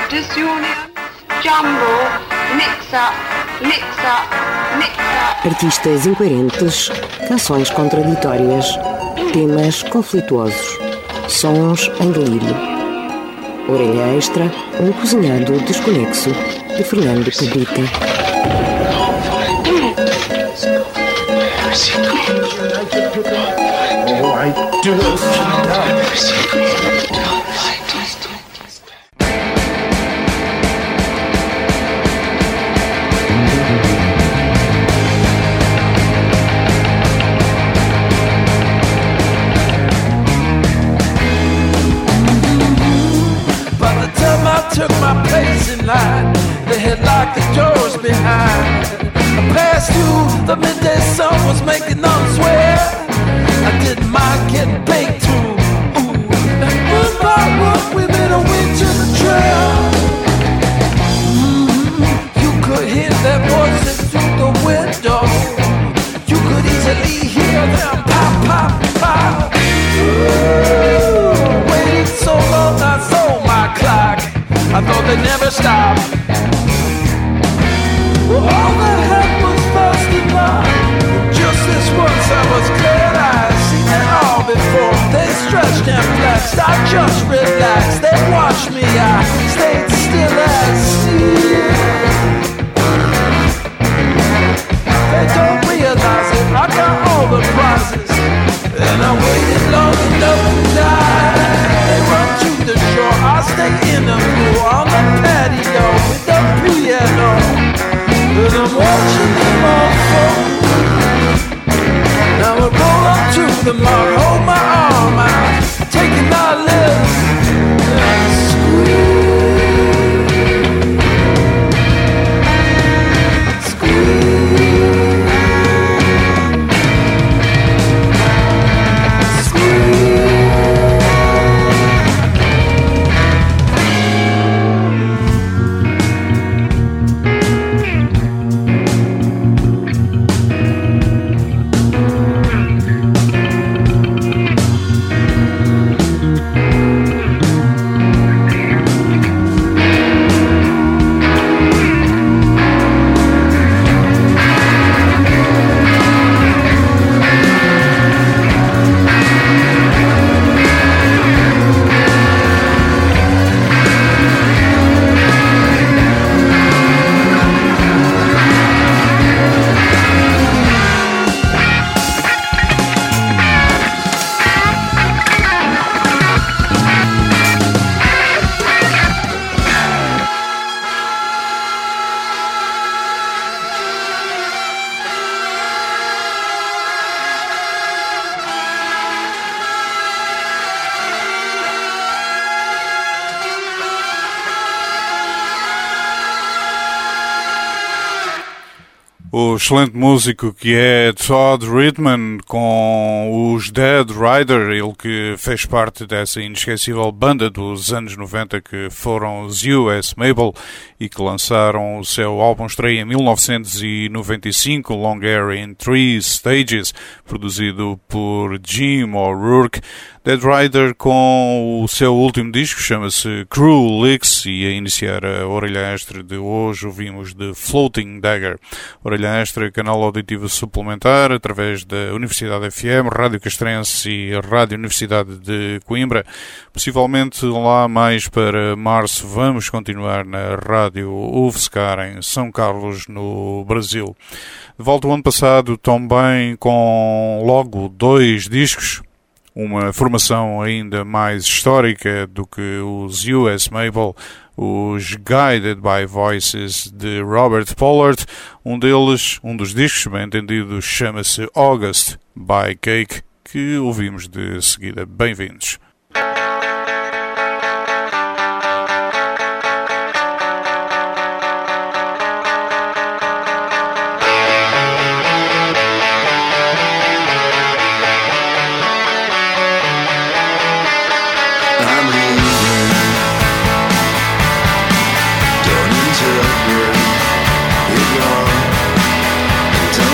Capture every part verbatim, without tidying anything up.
disunion, jumble, mix-up, mix-up, mix-up. Artistas incoerentes, canções contraditórias, temas conflituosos, sons em delírio. Orelha Extra, um cozinhado desconexo, de Fernando Cabrita. Oh, I do. Took my place in line. They had locked the doors behind. I passed through, the midday sun was making them swear. I didn't mind getting baked too. Ooh. And one by one we made our way to the trail. Mm-hmm. You could hear their voices through the window. You could easily hear them pop, pop, pop. Ooh. Waiting so long I sold my clock. I thought they'd never stop. Well, all that happened was fast enough. Just this once I was glad I'd seen it all before. They stretched and flexed, I just relaxed. They watched me, I stayed still at sea. They don't realize it, I got all the prizes. And I waited long enough to die. They run to the shore, I stay in the pool on the patio with the piano. And I'm watching them all fall. Now I roll up to the mark, hold my arm out, taking my lips and squeeze. O excelente músico que é Todd Rundgren com os Dead Rider, ele que fez parte dessa inesquecível banda dos anos noventa que foram os U S Mabel e que lançaram o seu álbum estreia em mil novecentos e noventa e cinco, Long Hair in Three Stages, produzido por Jim O'Rourke. Dead Rider com o seu último disco, chama-se Cruel Licks, e a iniciar a Orelha Extra de hoje ouvimos The Floating Dagger. Orelha Extra, canal auditivo suplementar, através da Universidade F M, Rádio Castrense e Rádio Universidade de Coimbra. Possivelmente lá mais para março vamos continuar na Rádio U F S C A R em São Carlos, no Brasil. De volta ao ano passado, também com logo dois discos, uma formação ainda mais histórica do que os U S Mabel, os Guided by Voices de Robert Pollard. Um deles, um dos discos, bem entendido, chama-se August by Cake, que ouvimos de seguida. Bem-vindos.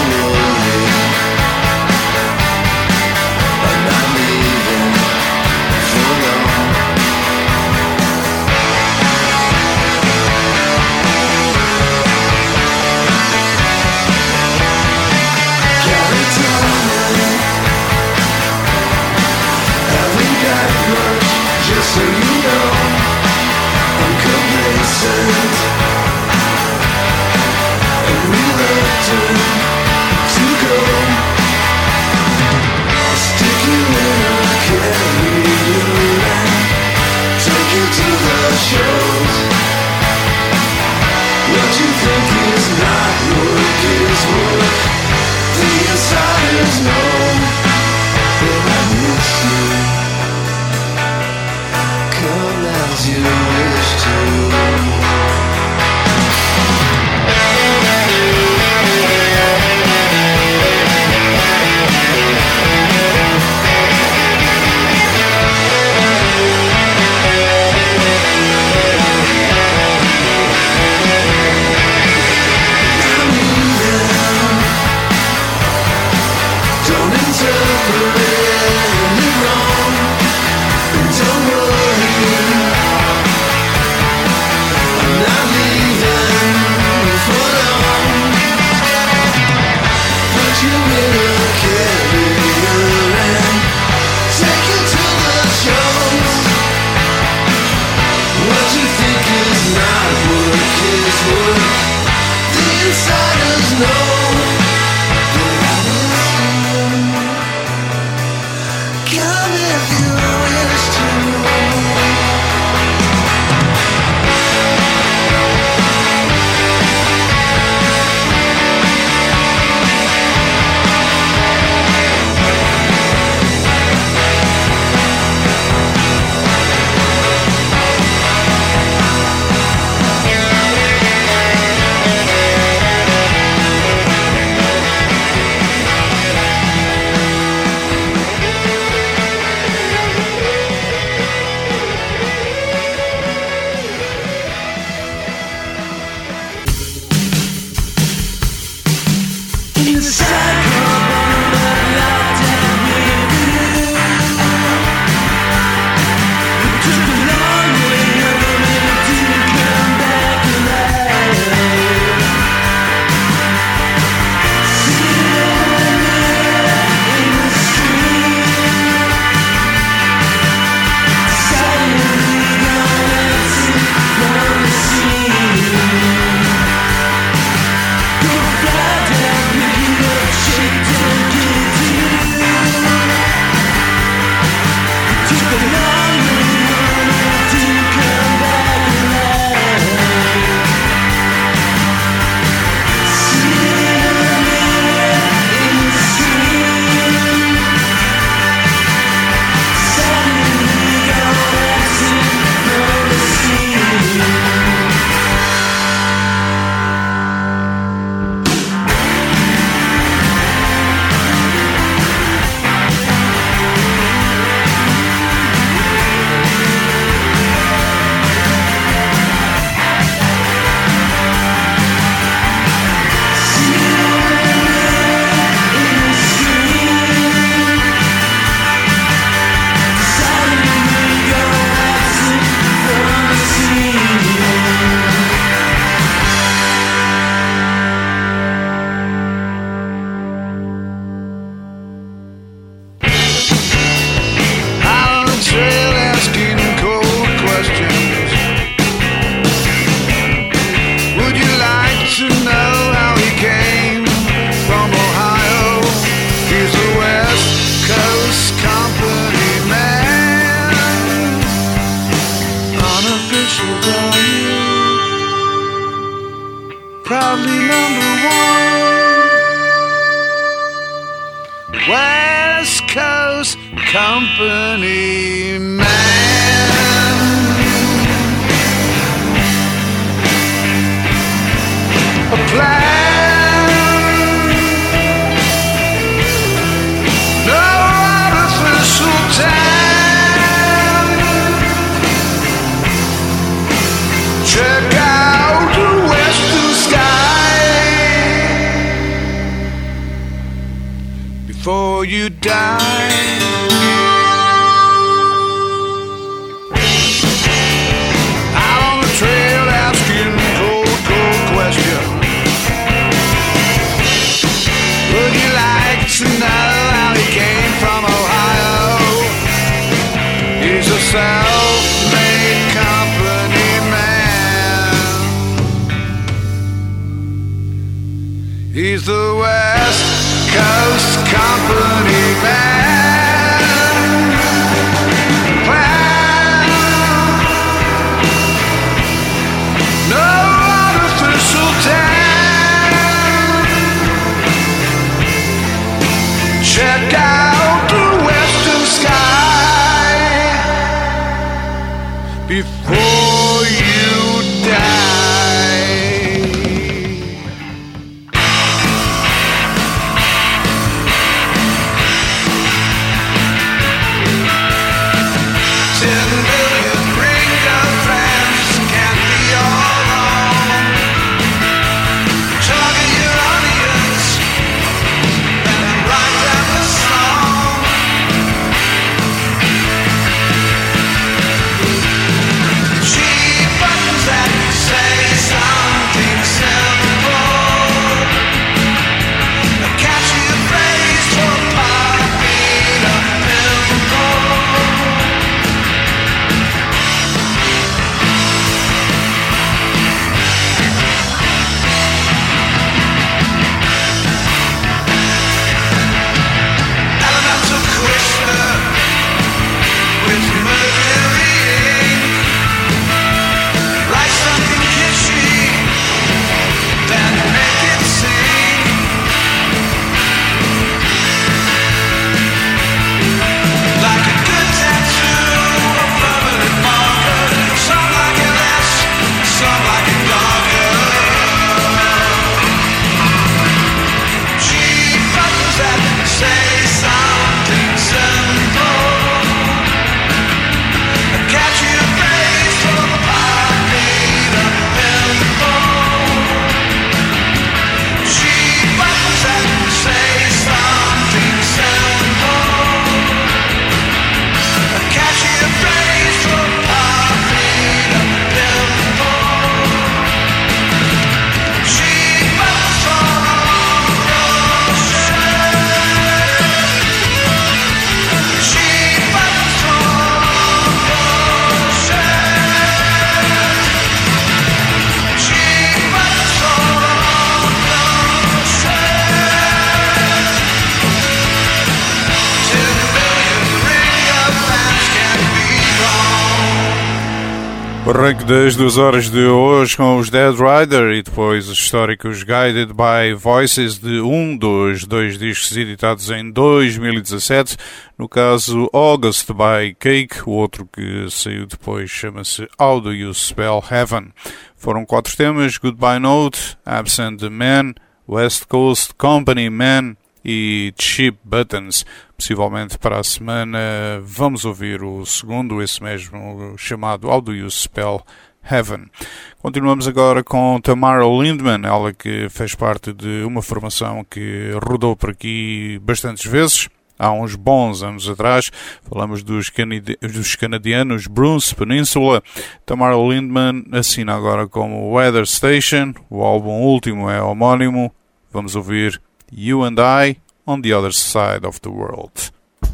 I'm not leaving. his work. The insiders know that I miss you. Come as you wish to. Proudly number one, West Coast Company man. A plan, no artificial time. Check out the western sky before you die. Out on the trail asking cold, cold questions. Would you like to know how he came from Ohio? He's a self-made company man. He's the West Coast Company man. Plan, no artificial time. before you die. Ten million ring of fans can't be all wrong. Target your audience and then write down the song. Cheap buttons that say something simple, a catchy phrase for popping a pimple. Elemental Krishna with mercury ink. Write something kitschy, then make it sing. Like a good tattoo, a permanent marker. Some like it less, some like it darker. Cheap buttons that say something simple, a catchy phrase for popping a pimple. Cheap buttons that say something simple, a catchy phrase for popping a pimple. Cheap buttons for cheap buttons for cheap buttons for ten million ring of fans can't be wrong. O arranque das duas horas de hoje com os Dead Rider e depois os históricos Guided by Voices, de um dos dois discos editados em dois mil e dezassete, no caso August by Cake, o outro que saiu depois chama-se How Do You Spell Heaven. Foram quatro temas: Goodbye Note, Absent the Man, West Coast Company Man e Cheap Buttons. Possivelmente para a semana vamos ouvir o segundo, esse mesmo, chamado How Do You Spell Heaven. Continuamos agora com Tamara Lindman, ela que fez parte de uma formação que rodou por aqui bastantes vezes. Há uns bons anos atrás, falamos dos, canadi- dos canadianos Bruce Peninsula. Tamara Lindman assina agora como Weather Station, o álbum último é homónimo. Vamos ouvir You and I on the Other Side of the World.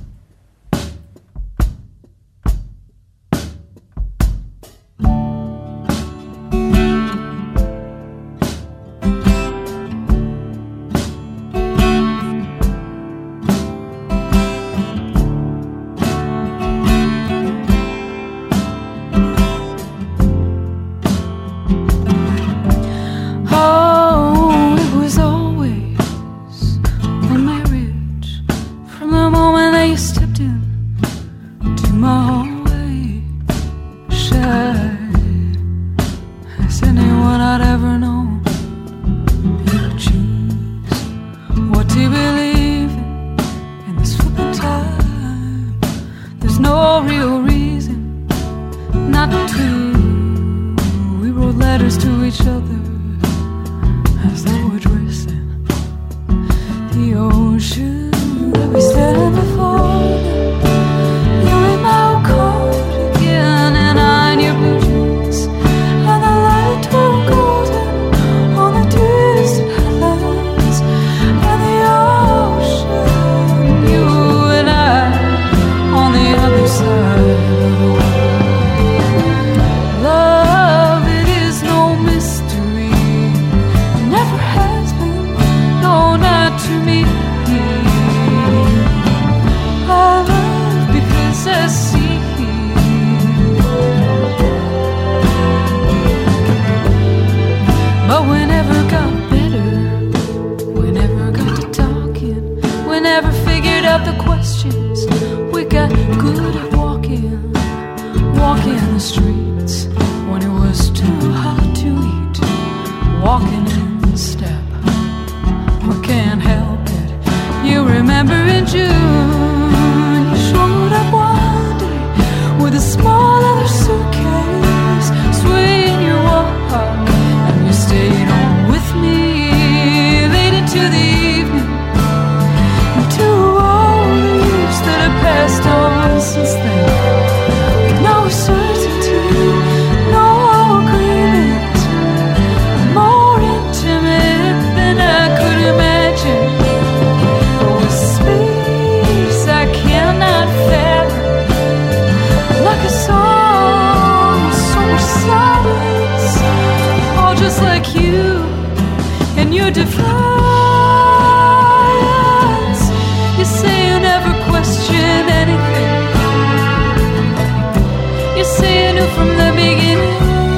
Oh, it was always a marriage from the moment that you stepped in to my hallway. Shy as anyone I'd ever known. You choose what to believe in in this flippant time. There's no real reason not to. We wrote letters to each other as though we're dressing the ocean that we stand before. You're in my coat again, and I in your blue jeans, and the light turned golden on the distant headlands and the ocean. You and I on the other side of the world. Love, it is no mystery. walking the streets when it was too hot to eat, walking in step, we can't help it. You remember in June, you showed up one day with a small leather suitcase, swinging your walk, and you stayed on with me late into the evening, into all the years that have passed on since then. No certainty, no agreement, more intimate than I could imagine. But with space I cannot fathom, like a song with so much silence, all just like you and your defiance. You say you never question anything. You say you knew from the beginning.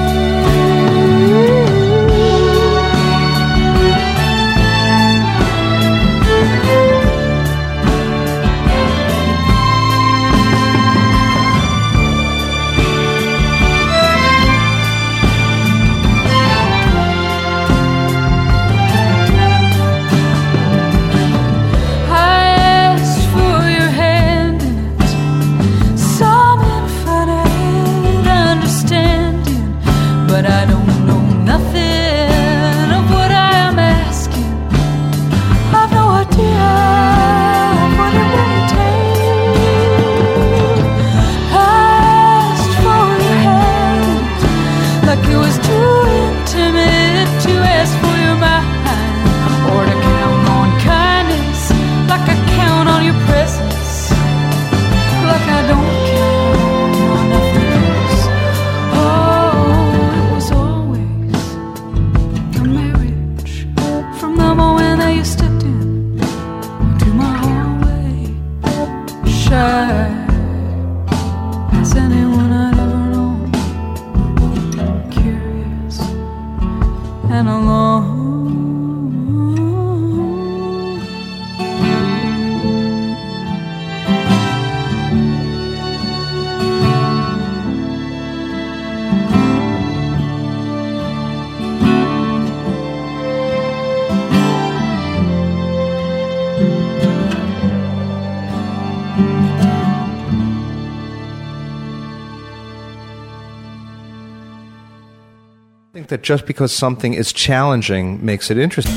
That just because something is challenging makes it interesting.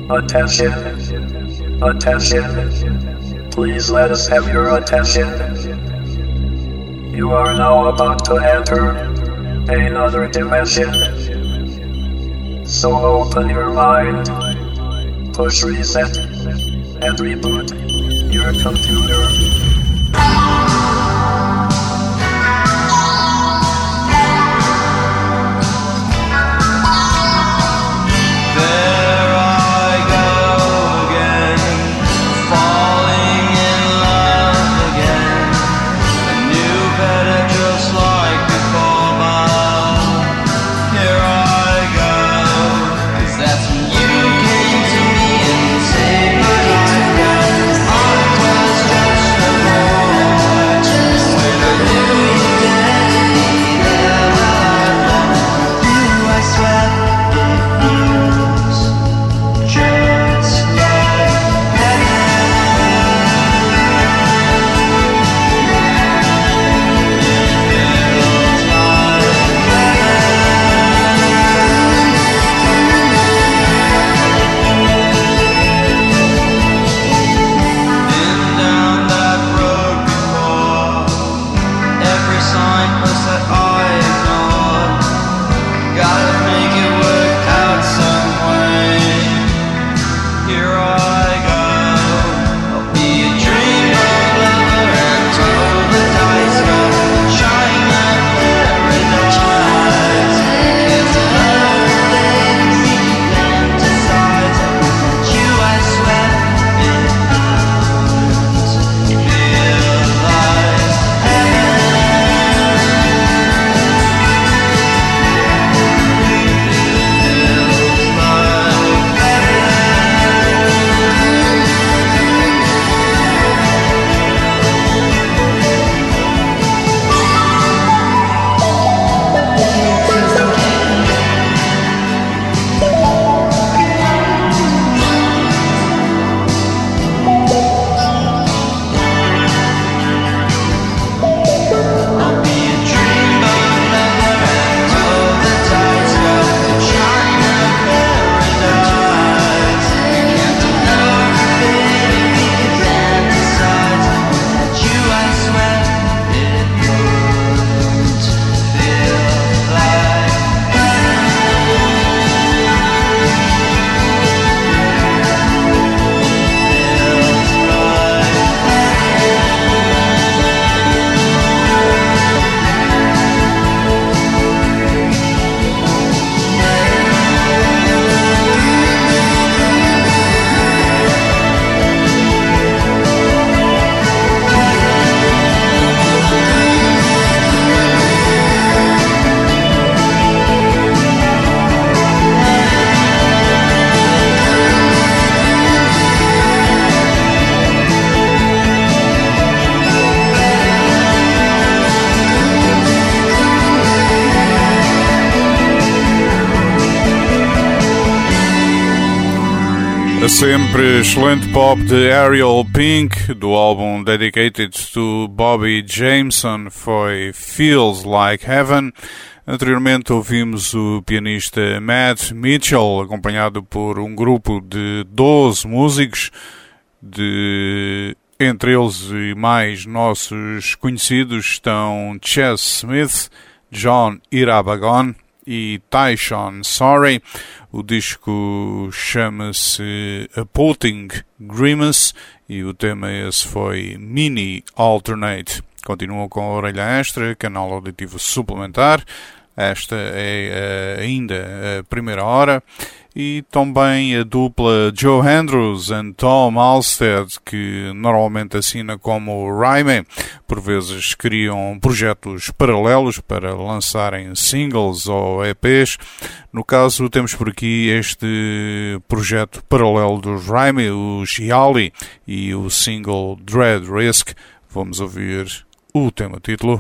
Attention, attention, please let us have your attention. You are now about to enter another dimension. So open your mind, push reset, and reboot your computer. Sempre excelente pop de Ariel Pink, do álbum Dedicated to Bobby Jameson, foi Feels Like Heaven. Anteriormente ouvimos o pianista Matt Mitchell, acompanhado por um grupo de doze músicos, de, entre eles e mais nossos conhecidos estão Chess Smith, John Irabagon e Tyshon Sorey. O disco chama-se Apotting Grimace e o tema esse foi Mini Alternate. Continuam com a orelha extra, canal auditivo suplementar. Esta é uh, ainda a primeira hora. E também a dupla Joe Andrews e Tom Alstead, que normalmente assina como Rhyme, por vezes criam projetos paralelos para lançarem singles ou E Pês. No caso, temos por aqui este projeto paralelo dos Rhyme, o Gialli, e o single Dread Risk. Vamos ouvir o tema título.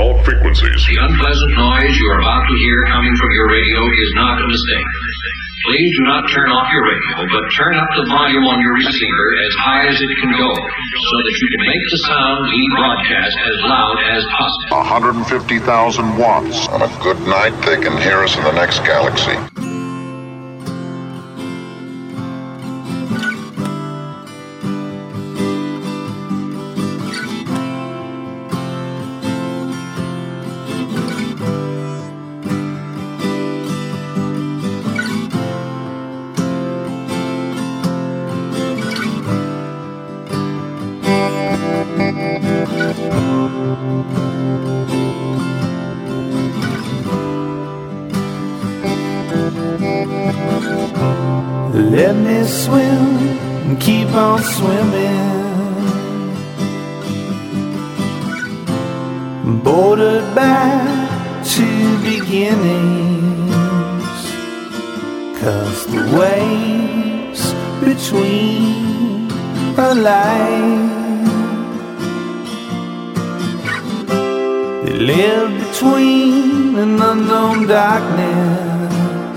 all frequencies. The unpleasant noise you are about to hear coming from your radio is not a mistake. Please do not turn off your radio, but turn up the volume on your receiver as high as it can go, so that you can make the sound we broadcast as loud as possible. one hundred fifty thousand watts. On a good night, they can hear us in the next galaxy. Let me swim and keep on swimming, bordered by two beginnings, 'cause the waves between are light. They live between an unknown darkness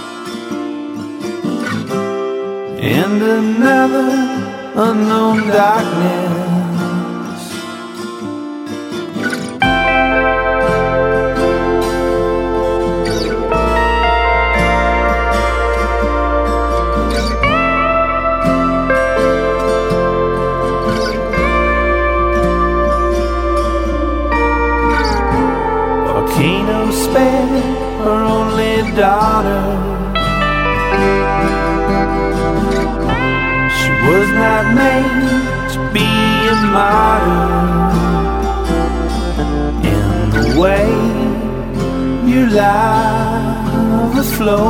and another unknown darkness. Volcanoes spare her only daughter. Was not made to be a martyr. In the way your lava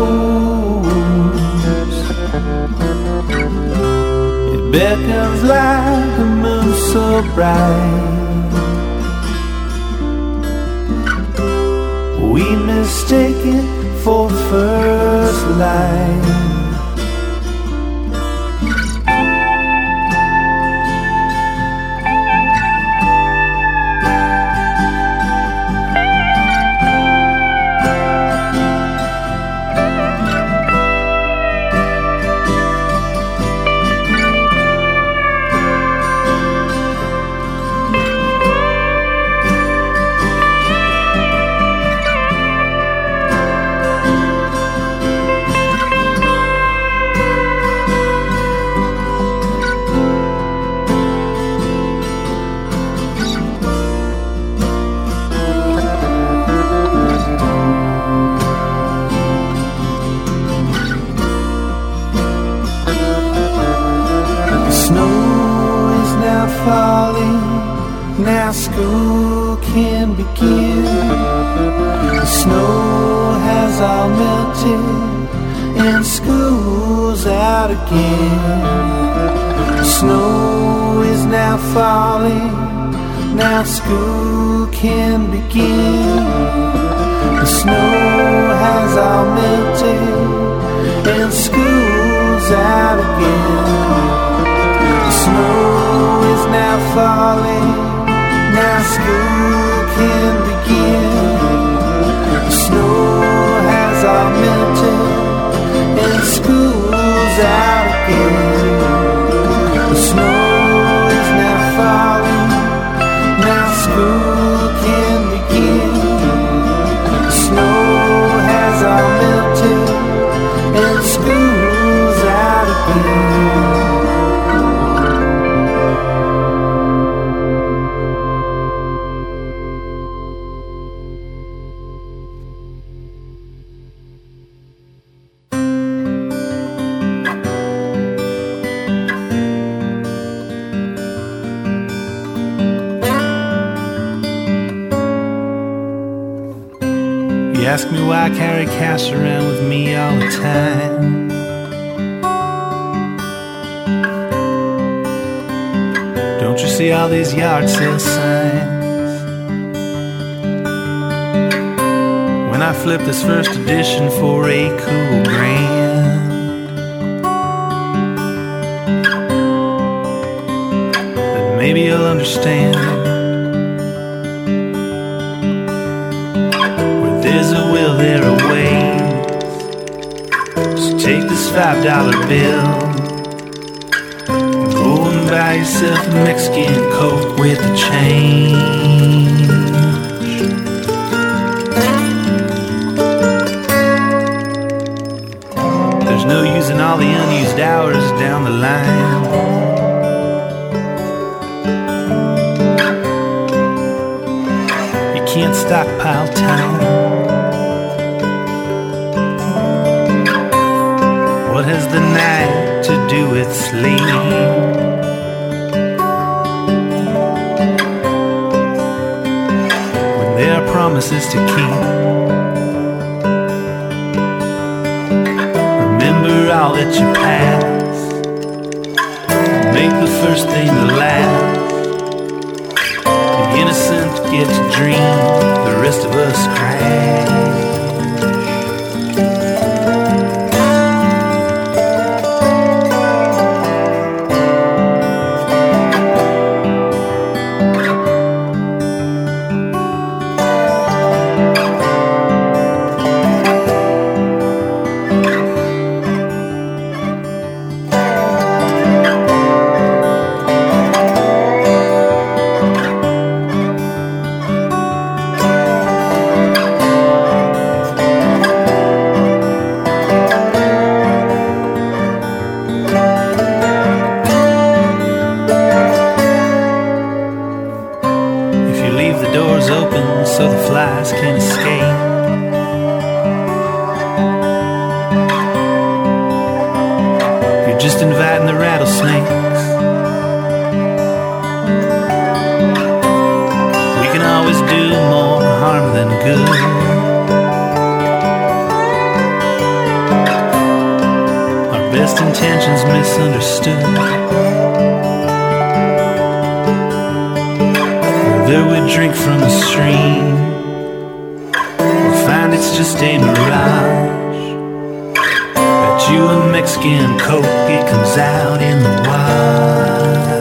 flows, it beckons like a moon so bright. We mistake it for first light. Now school can begin. The snow has all melted and school's out again. The snow is now falling. Now school can begin. The snow has all melted and school's out again. The snow is now falling. Now school can begin. The snow has all melted and school's out again. The snow is now falling. Now school can begin. The snow has all melted and school's out again. Ask me why I carry cash around with me all the time. Don't you see all these yard sale signs? When I flip this first edition for a cool grand, then maybe you'll understand. take this five dollar bill. Go and buy yourself a Mexican Coke with a change. There's no using all the unused hours down the line. You can't stockpile time. What has the night to do with sleep? When there are promises to keep, remember all that you pass. Make the first thing the last. The innocent get to dream, the rest of us crash. Intentions misunderstood. Whether we drink from the stream or find it's just a mirage, bet you a Mexican Coke, it comes out in the wash.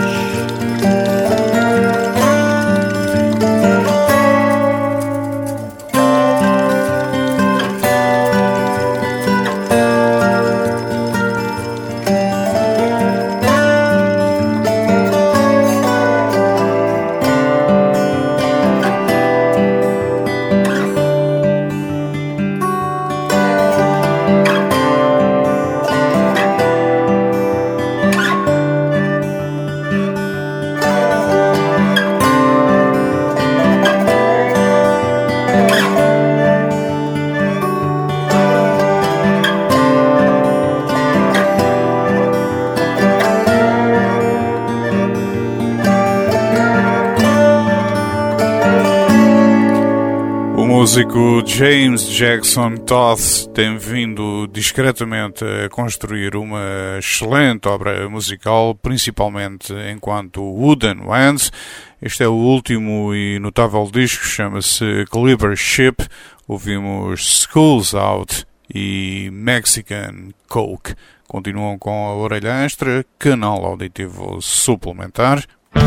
O músico James Jackson Toth tem vindo discretamente a construir uma excelente obra musical, principalmente enquanto Wooden Wands. Este é o último e notável disco, chama-se Caliber Ship. Ouvimos Schools Out e Mexican Coke. Continuam com a Orelha Extra, canal auditivo suplementar.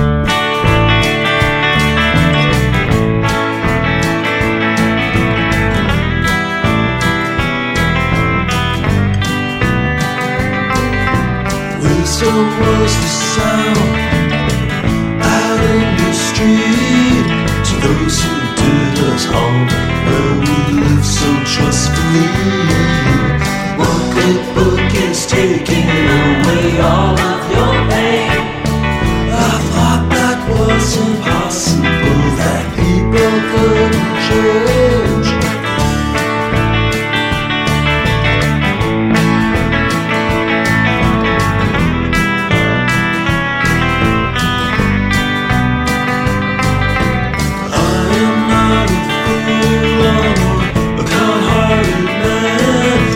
Wisdom was the sound out in the street to those who did us harm, and we lived so trustfully. One good book is taking away all of your pain. I thought that was impossible, that people couldn't change. I am not a fool, I'm a kind-hearted man.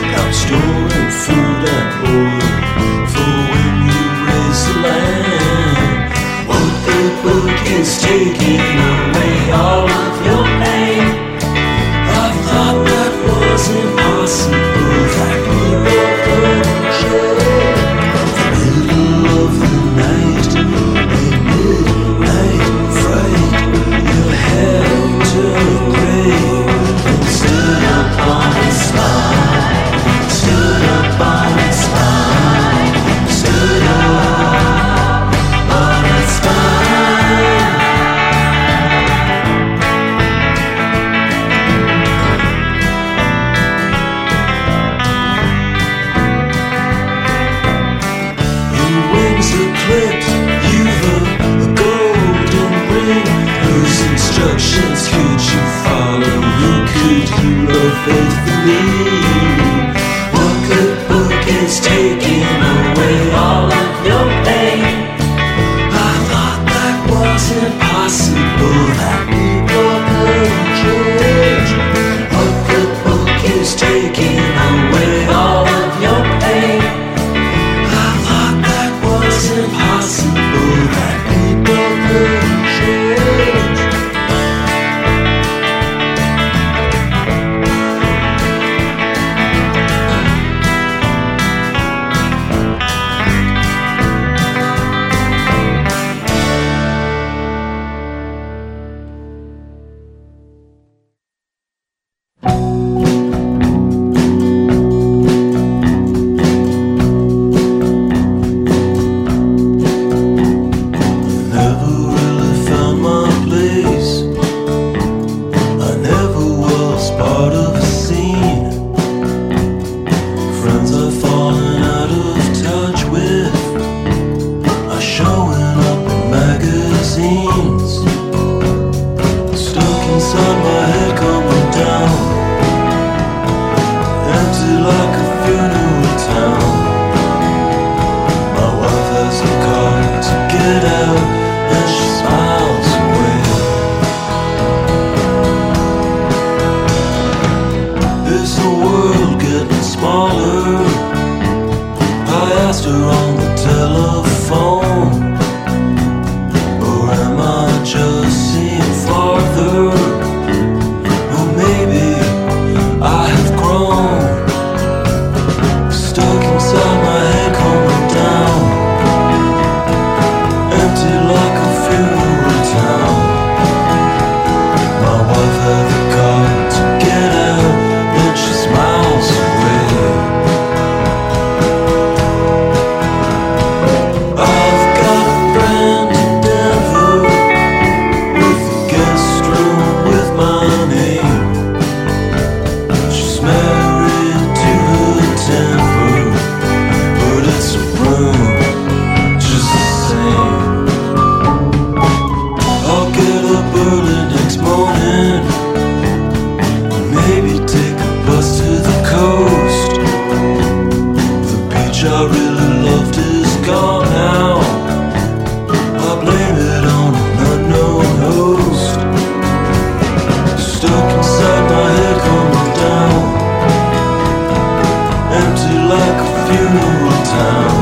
empty like a funeral town.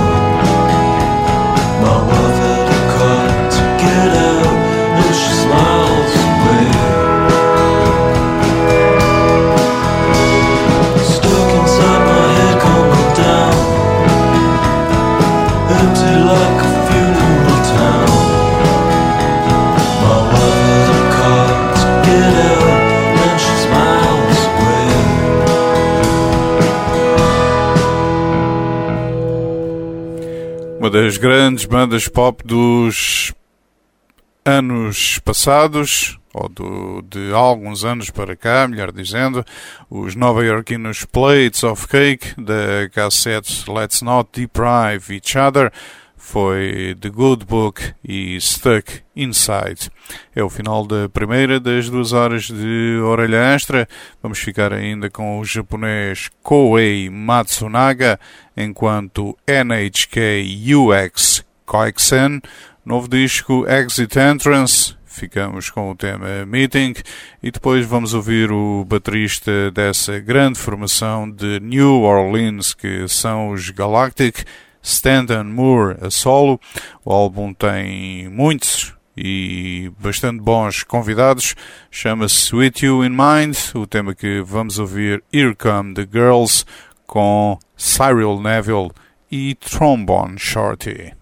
My wife had a car to get out, and she smiles away. Stuck inside my head, coming down, empty like a funeral town. My wife had a car to get out, and she smiles away. Uma das grandes bandas pop dos anos passados, ou do, de alguns anos para cá, melhor dizendo, os nova-iorquinos Plates of Cake, da cassete Let's Not Deprive Each Other, foi The Good Book e Stuck Inside. É o final da primeira das duas horas de Orelha Extra. Vamos ficar ainda com o japonês Koei Matsunaga, enquanto N H K U X Koiksen, novo disco Exit Entrance. Ficamos com o tema Meeting e depois vamos ouvir o baterista dessa grande formação de New Orleans, que são os Galactic, Stanton Moore a solo. O álbum tem muitos e bastante bons convidados. Chama-se With You in Mind. O tema que vamos ouvir, Here Come the Girls, com Cyril Neville e Trombone Shorty.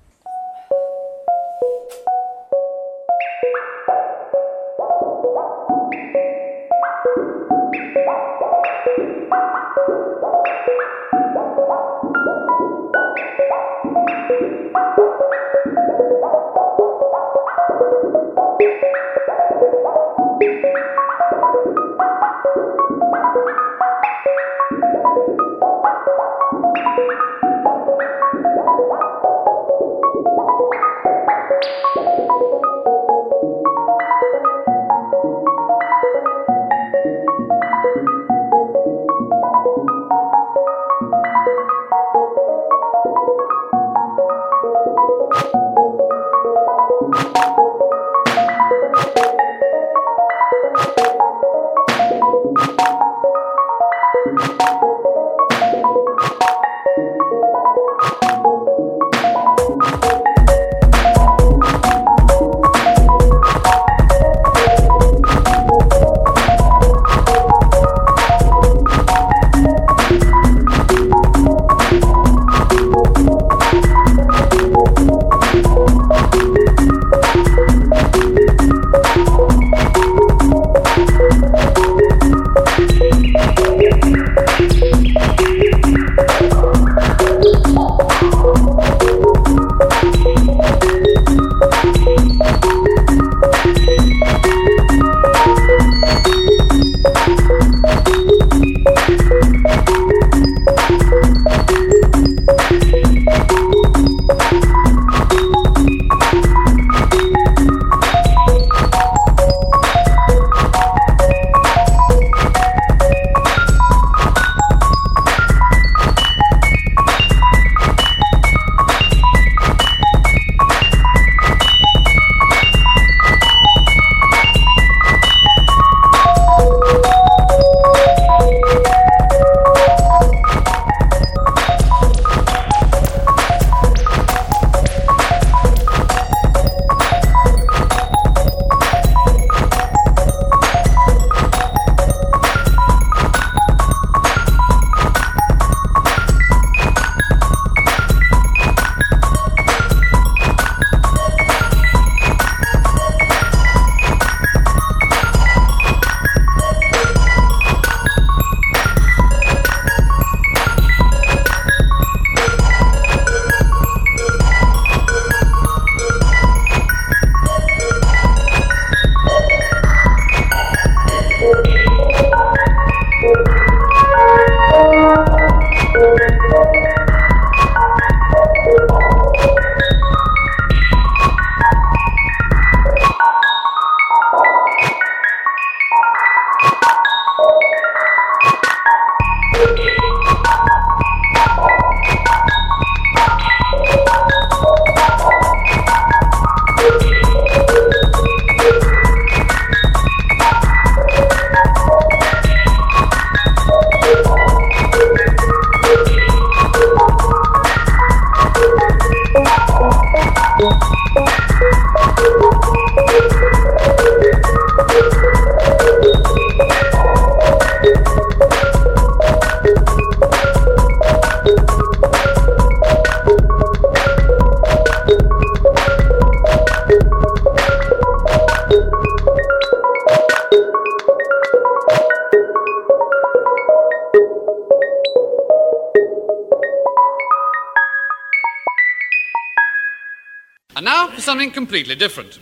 And now for something completely different.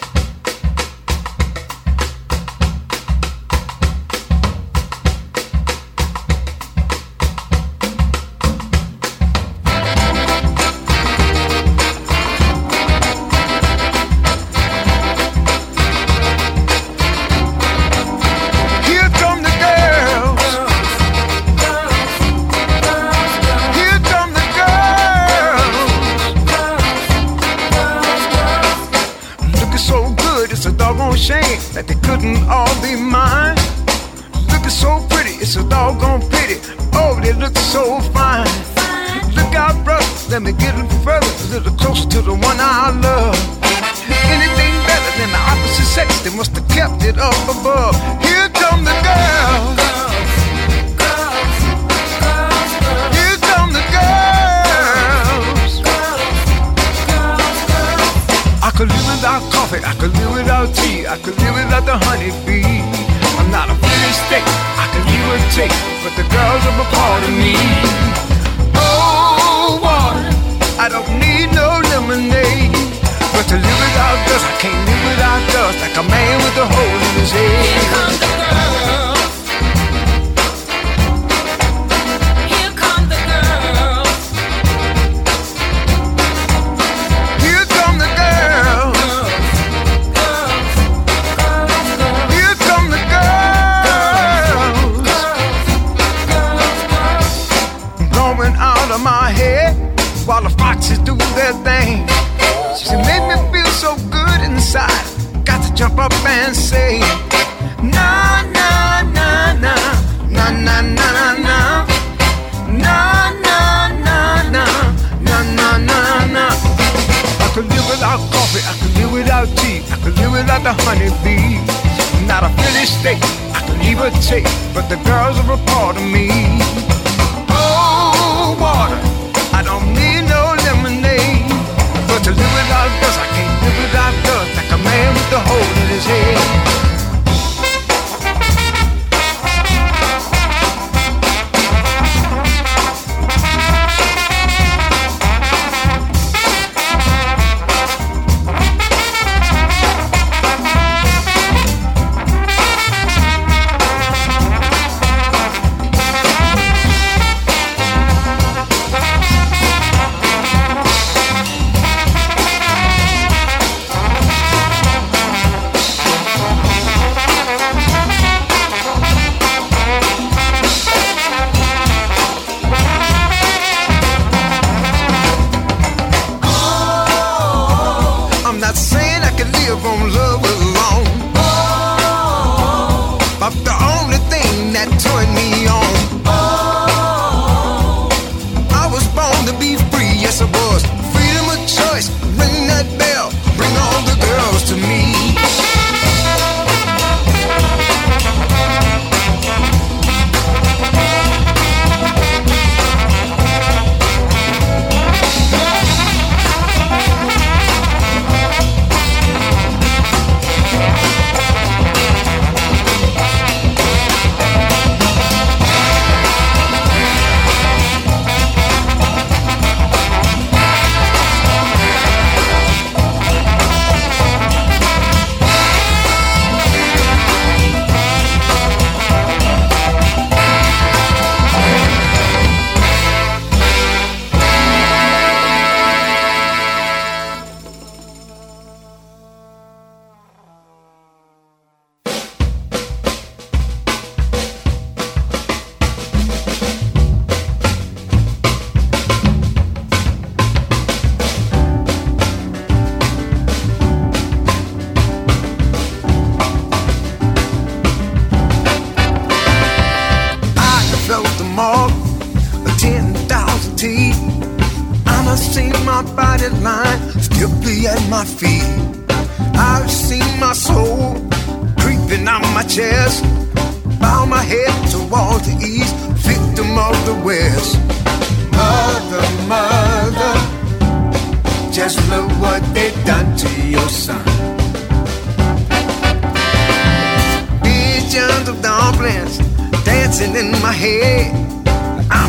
Shame that they couldn't all be mine. Looking so pretty, it's a doggone pity. Oh, they look so fine. Look out, brother, let me get a little further, a little closer to the one I love. Anything better than the opposite sex, they must have kept it up above. Here come the girls. Here come the girls. I could live without coffee, I could live without tea, I could live without the honeybee. I'm not a finished steak, I could leave a take, but the girls are a part of me. Oh, water, I don't need no lemonade, but to live without dust, I can't live without dust, like a man with a hole in his head. Here comes the girls. Here come the girls. Here come the girls. Here come the girls. Blowing out of my head while the foxes do their thing. She made me feel so good inside. Got to jump up and say, na na na na na na na na na na na na na na na na. I could live without coffee, I could live without tea, I could live without the honeybee. Not a finished steak, I could leave a take, but the girls are a part of me. Oh, water, I don't need no lemonade, but to live without dust, I can't live without dust, like a man with a hole in his head.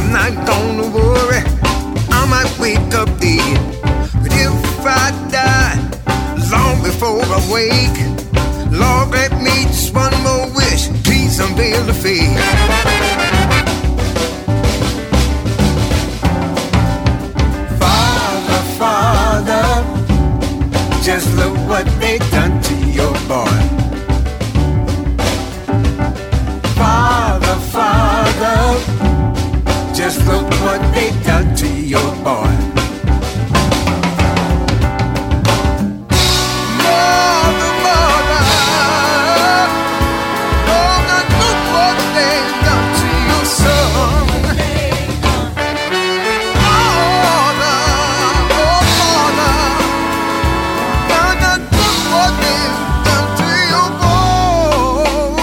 I might wake up dead, but if I die, to fade. Father, Father, just look what they done to your boy. Father, Father, just look what they done to your boy. Mother, mother, oh, now look what they done to your son. Father, oh, father, now, now look what they done to your boy.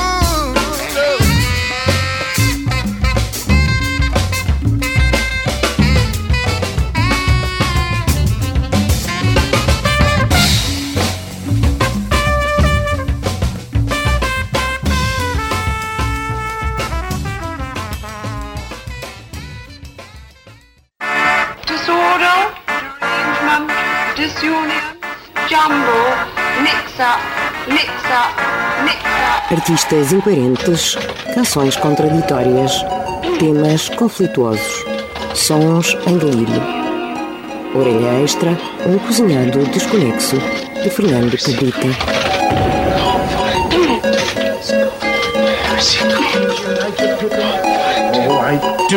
Disorder, derangement, disunion, jumble, mix-up, mix-up, mix-up. Artistas incoerentes, canções contraditórias, temas conflituosos, sons em delírio. Orelha Extra, um cozinhado desconexo, de Fernando Cabrita. Oh, I do.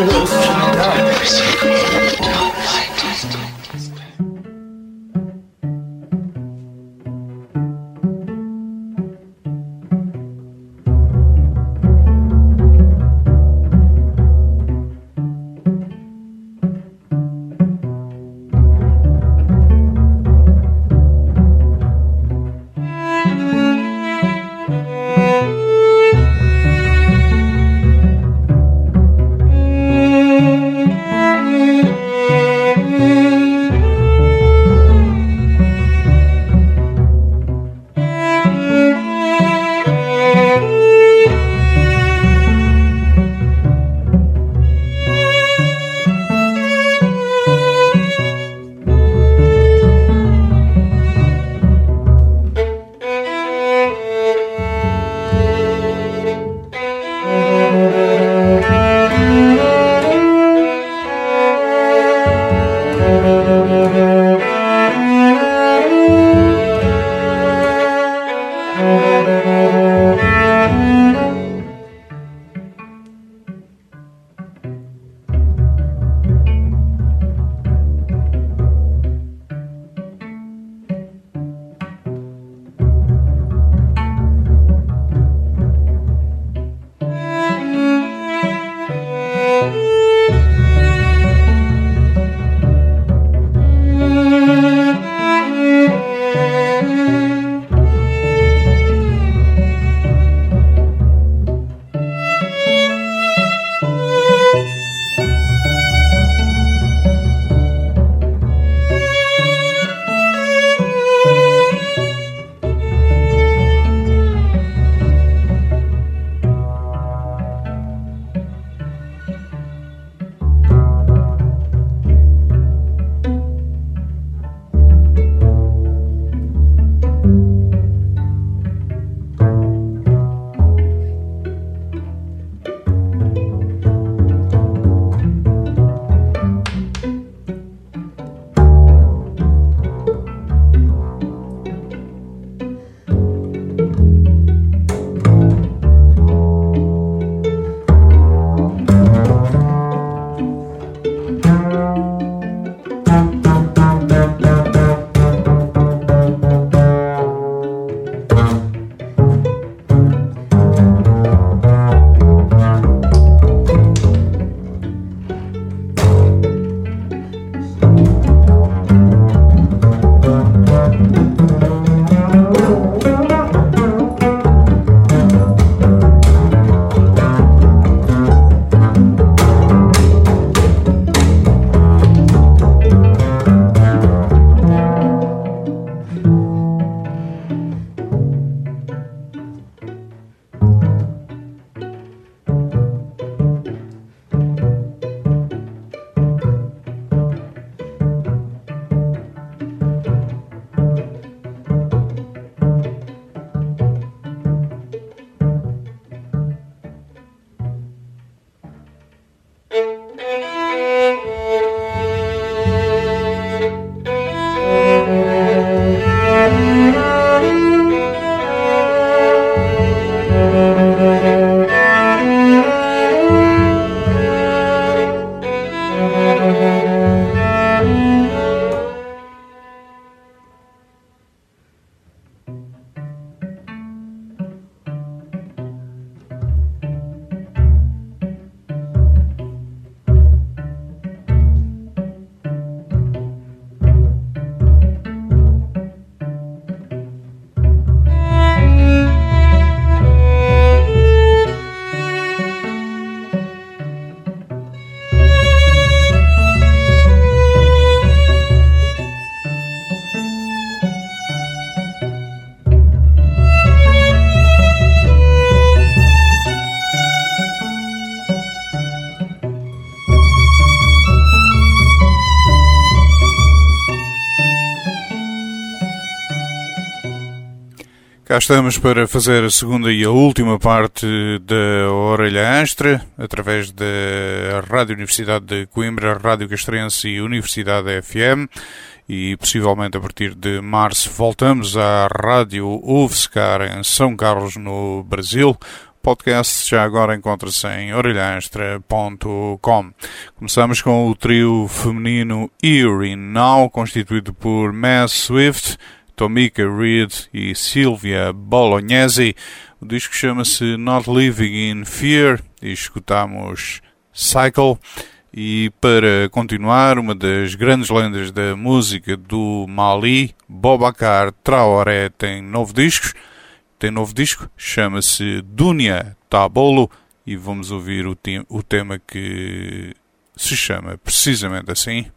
Cá estamos para fazer a segunda e a última parte da Orelha Extra, através da Rádio Universidade de Coimbra, Rádio Castrense e Universidade F M. E possivelmente a partir de março voltamos à Rádio U F S C A R em São Carlos, no Brasil. O podcast já agora encontra-se em orelha extra ponto com. Começamos com o trio feminino Here and Now, constituído por Mass Swift, Tomika Reed e Silvia Bolognesi. O disco chama-se Not Living in Fear e escutamos Cycle. E para continuar, uma das grandes lendas da música do Mali, Boubacar Traoré, tem novo disco, tem novo disco, chama-se Dunia Tabolo, e vamos ouvir o, te- o tema que se chama precisamente assim.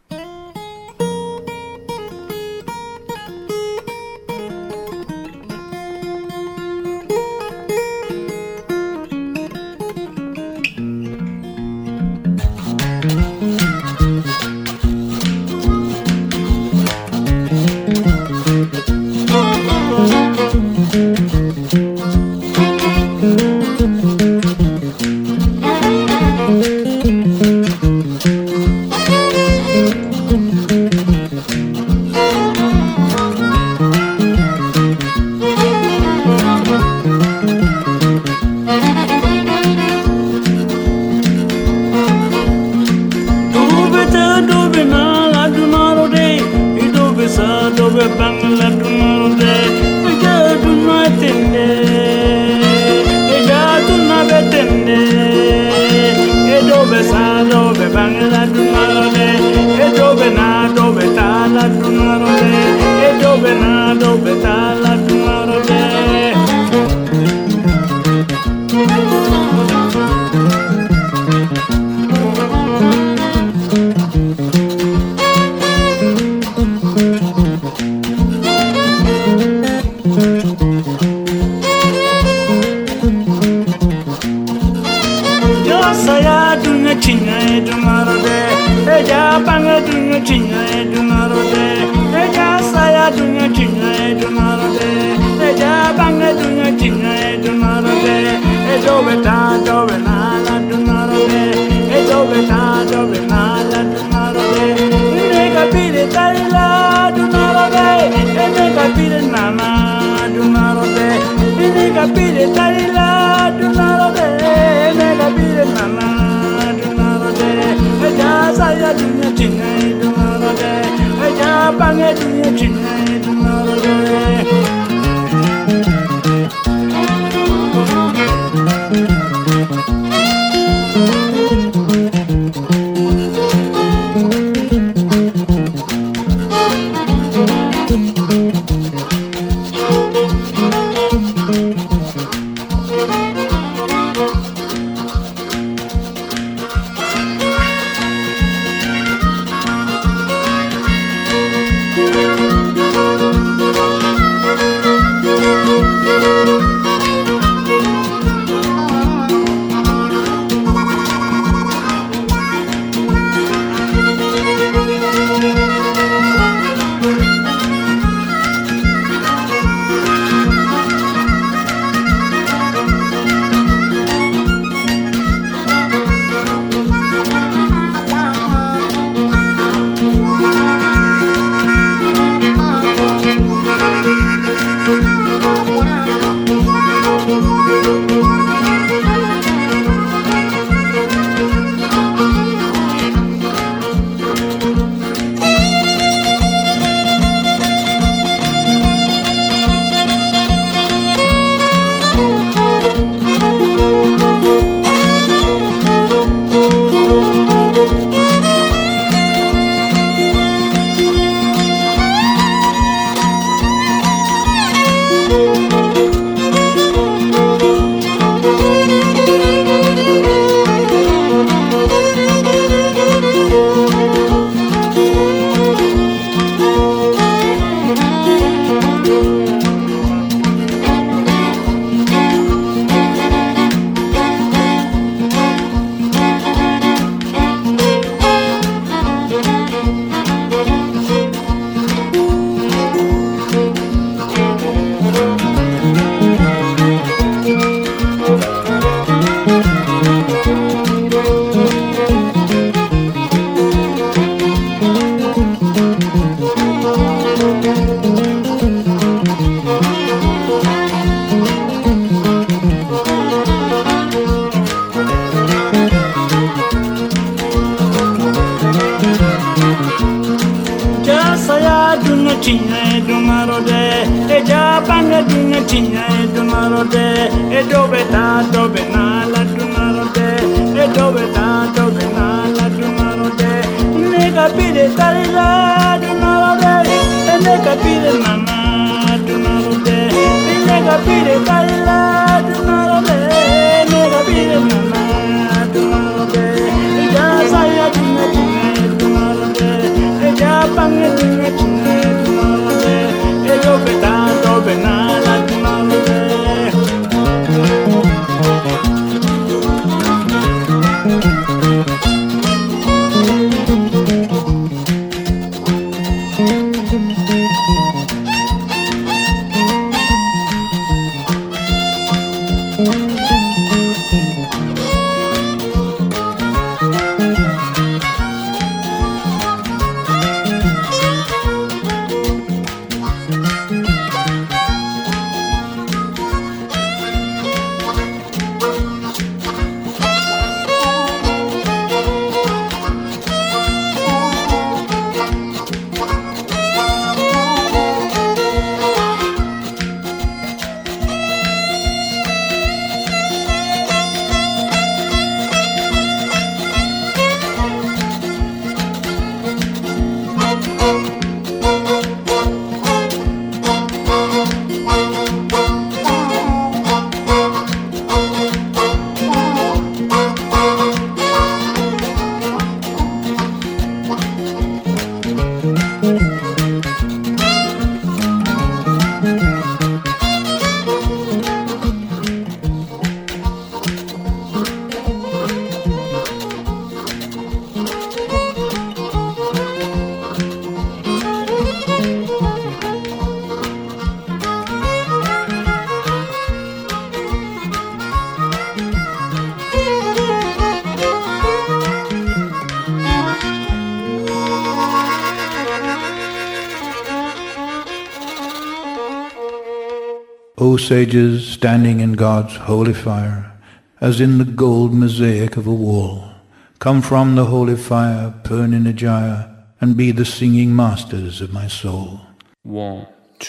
dunga tinga e dunga rode e japanga dunga tinga e dunga rode e dove ta dove na la dunga rode e dove ta dove na la dunga rode ne capire tarila dunga rode e ne capire nana dunga rode e ne capire tarila dunga rode ne capire nana dunga rode e ja saya dunga tinga e dunga rode e japanga dunga tinga e dunga rode e dove ta dove na la dunga rode. O sages standing in God's holy fire, as in the gold mosaic of a wall, come from the holy fire, Purnanajaya, and be the singing masters of my soul. One.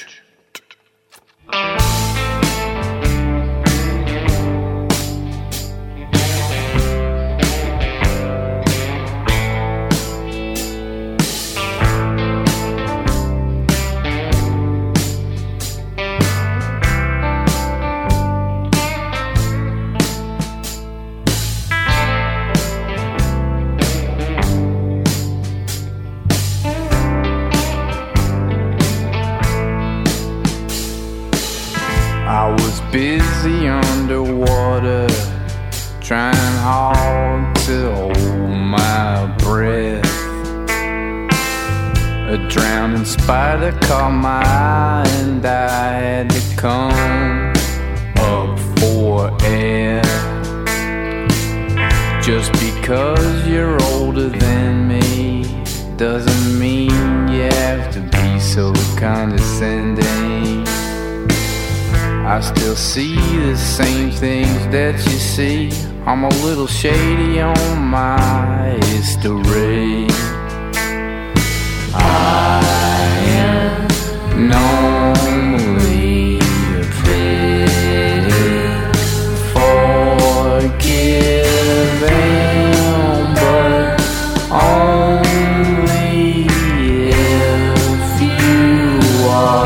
Busy underwater, trying hard to hold my breath. A drowning spider caught my eye and I had to come up for air. Just because you're older than me doesn't mean you have to be so condescending. I still see the same things that you see. I'm a little shady on my history. I am normally a bit forgiving, but only if you are.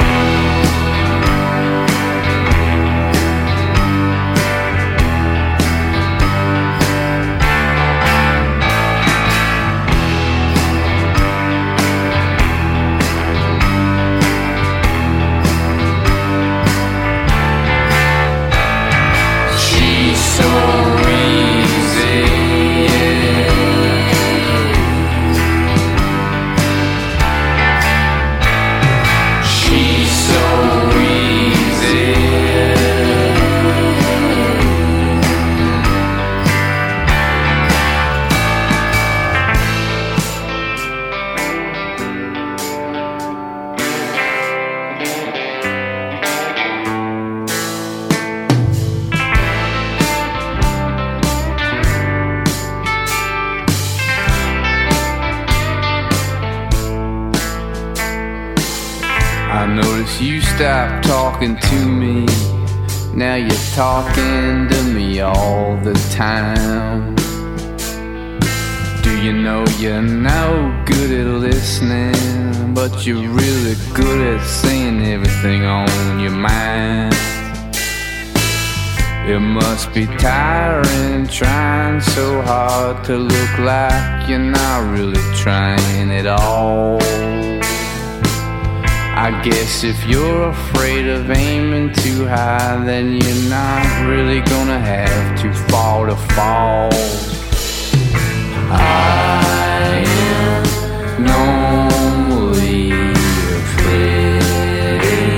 'cause you stopped talking to me. Now you're talking to me all the time. Do you know you're no good at listening, but you're really good at saying everything on your mind? It must be tiring trying so hard to look like you're not really trying at all. I guess if you're afraid of aiming too high, then you're not really gonna have too far to fall. I am normally pretty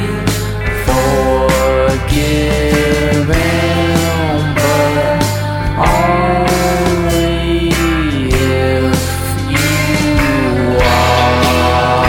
forgiving, but only if you are.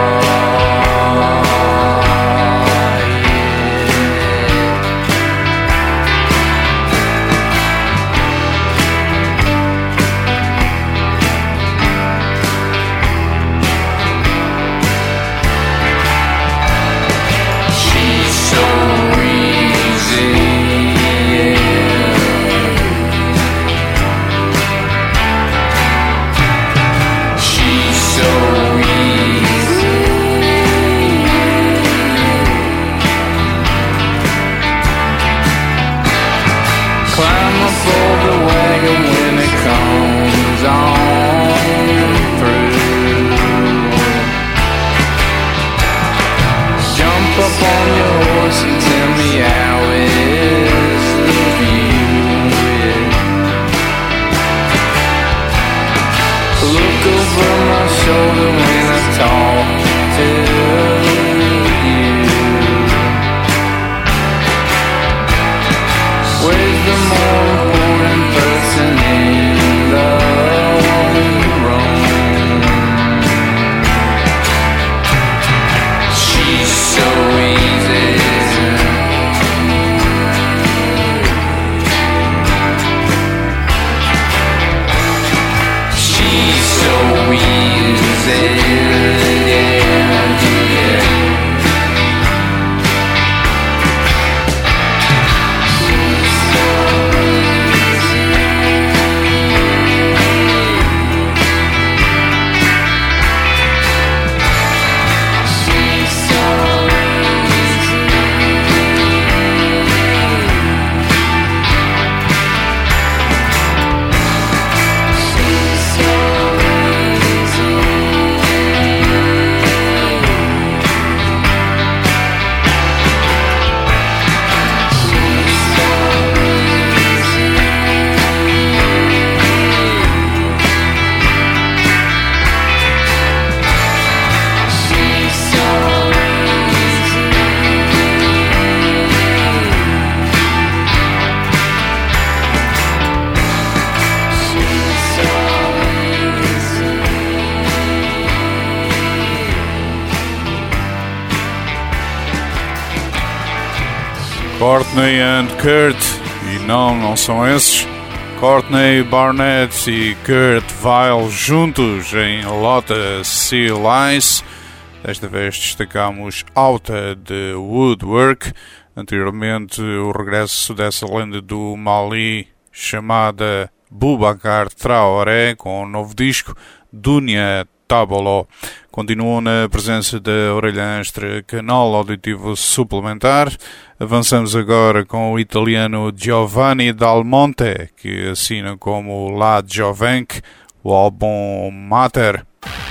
Courtney and Kurt, e não, não são esses. Courtney Barnett e Kurt Vile juntos em Lotta Sea Lies. Desta vez destacamos Outa de Woodwork. Anteriormente o regresso dessa lenda do Mali chamada Boubacar Traoré com um novo disco, Dunia Tabolo. Continuam na presença da Orelha Extra, canal auditivo suplementar. Avançamos agora com o italiano Giovanni Dal Monte, que assina como La Giovenc o álbum Mater.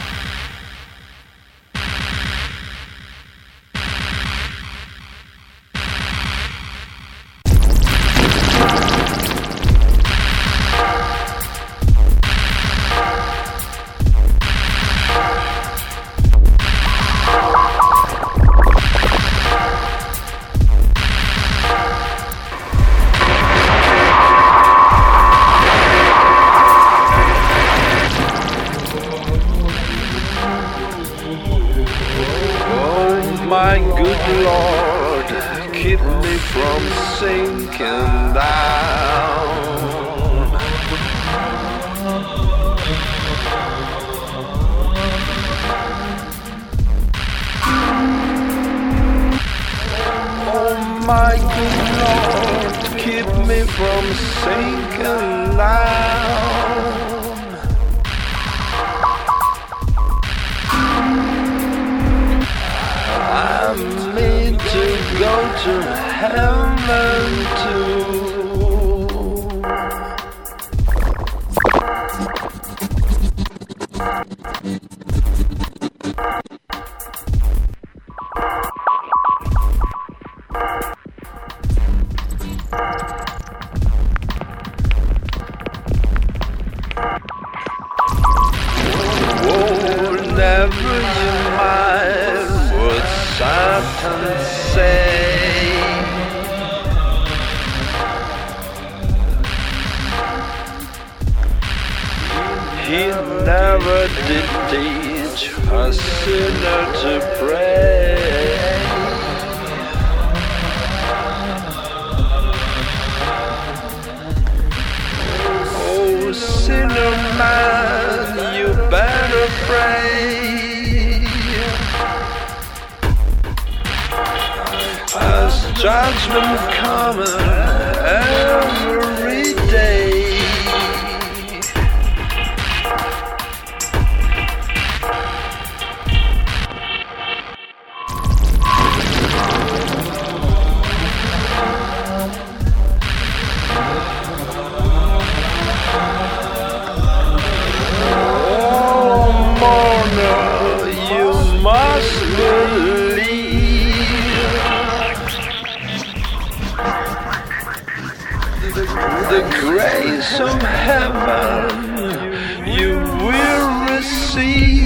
My good Lord, keep me from sinking down. my good Lord, keep me from sinking down. I mean to go to heaven too. Never you mind what Satan say. He never did teach a sinner to pray. Oh, sinner man, you better pray. As judgment cometh every day. The grace of heaven you will receive.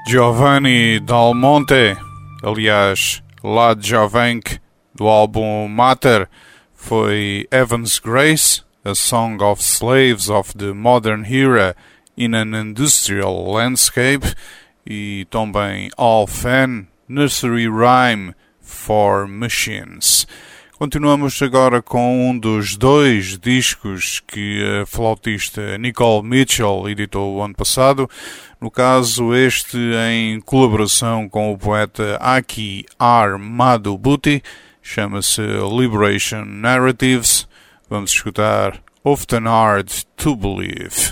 Giovanni Dal Monte, aliás, Lad Javank, do álbum Mater, foi Heaven's Grace, A Song of Slaves of the Modern Era in an Industrial Landscape, e também Al Fan, Nursery Rhyme for Machines. Continuamos agora com um dos dois discos que a flautista Nicole Mitchell editou o ano passado, no caso este em colaboração com o poeta Aki R. Madhubuti, chama-se Liberation Narratives. Vamos escutar Often Hard to Believe.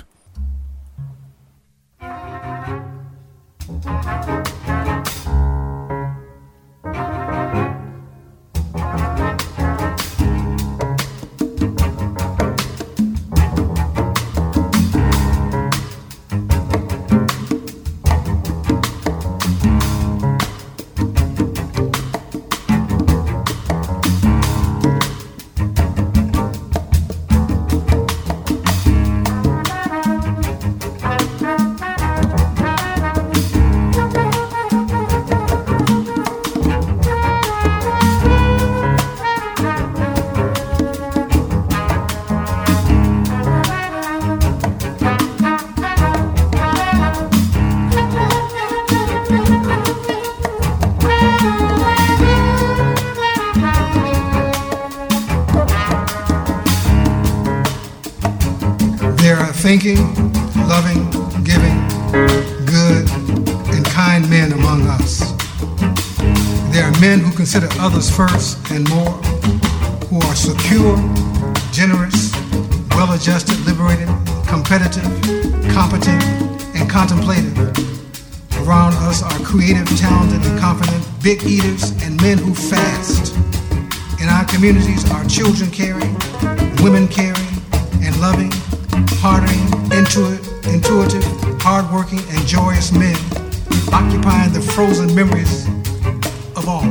Thinking, loving, giving, good, and kind men among us. There are men who consider others first and more, who are secure, generous, well-adjusted, liberated, competitive, competent, and contemplative. Around us are creative, talented, and confident big eaters and men who fast. In our communities are children caring, women caring, and loving, hardening, intuit, intuitive, hardworking, and joyous men occupying the frozen memories of all.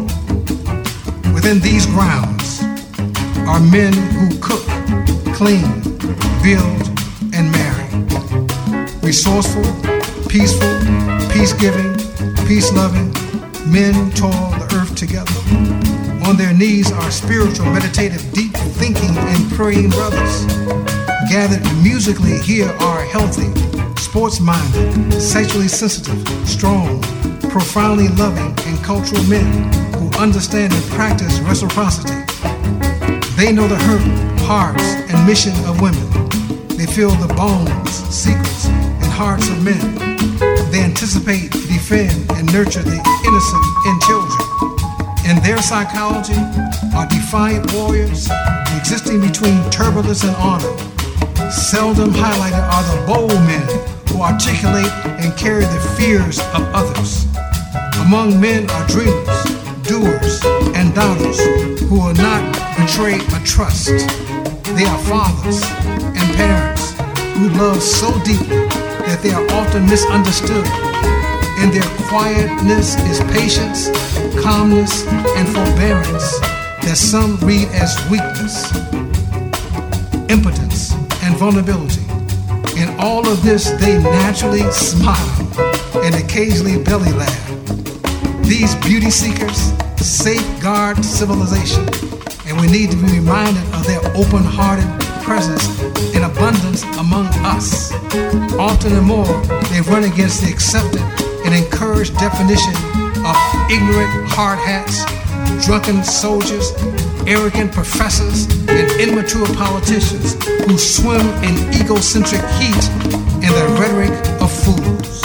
Within these grounds are men who cook, clean, build, and marry. Resourceful, peaceful, peace-giving, peace-loving, men toil the earth together. On their knees are spiritual, meditative, deep thinking, and praying brothers. Gathered musically here are healthy, sports-minded, sexually sensitive, strong, profoundly loving, and cultural men who understand and practice reciprocity. They know the hurt, hearts, and mission of women. They feel the bones, secrets, and hearts of men. They anticipate, defend, and nurture the innocent in children. In their psychology are defiant warriors existing between turbulence and honor. Seldom highlighted are the bold men who articulate and carry the fears of others. Among men are dreamers, doers, and doubters who will not betray a trust. They are fathers and parents who love so deeply that they are often misunderstood. In their quietness is patience, calmness, and forbearance that some read as weakness, impotence, and vulnerability. In all of this, they naturally smile and occasionally belly laugh. These beauty seekers safeguard civilization, and we need to be reminded of their open-hearted presence in abundance among us. Often and more, they run against the accepted and encouraged definition of ignorant hard hats, drunken soldiers, arrogant professors, and immature politicians who swim in egocentric heat and the rhetoric of fools.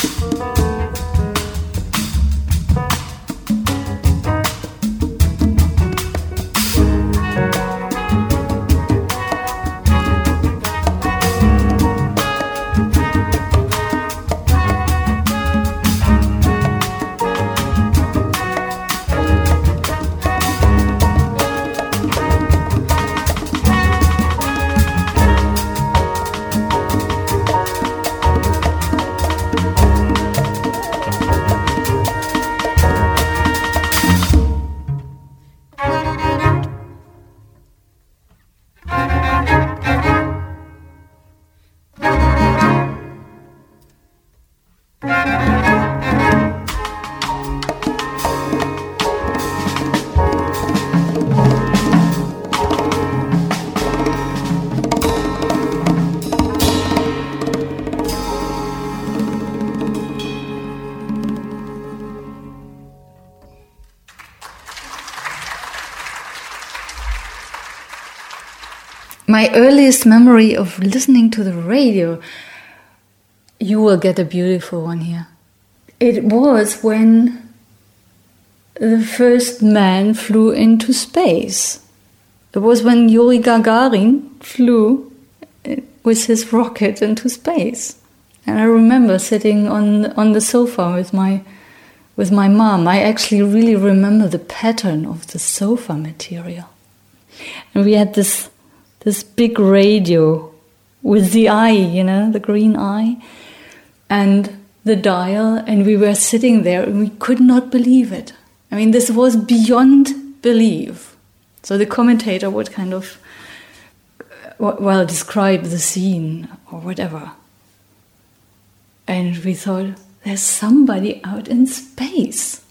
My earliest memory of listening to the radio, you will get a beautiful one here. It was when the first man flew into space. It was when Yuri Gagarin flew with his rocket into space. And I remember sitting on on the sofa with my with my mom. I actually really remember the pattern of the sofa material. And we had this this big radio with the eye, you know, the green eye, and the dial, and we were sitting there and we could not believe it. I mean, this was beyond belief. So the commentator would kind of, well, describe the scene or whatever. And we thought, there's somebody out in space.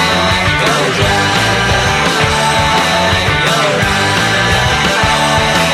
Go dry your eyes.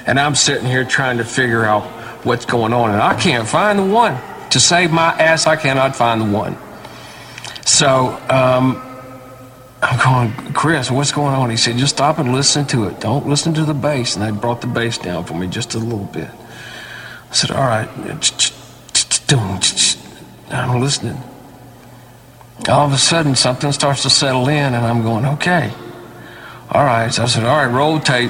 And I'm sitting here trying to figure out what's going on, and I can't find the one. To save my ass, I cannot find the one. So um, I'm going, Chris, what's going on? He said, just stop and listen to it. Don't listen to the bass. And they brought the bass down for me just a little bit. I said, all right. I'm listening. All of a sudden, something starts to settle in, and I'm going, okay. All right. So I said, all right, roll tape.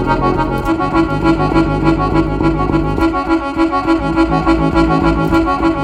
Thank you.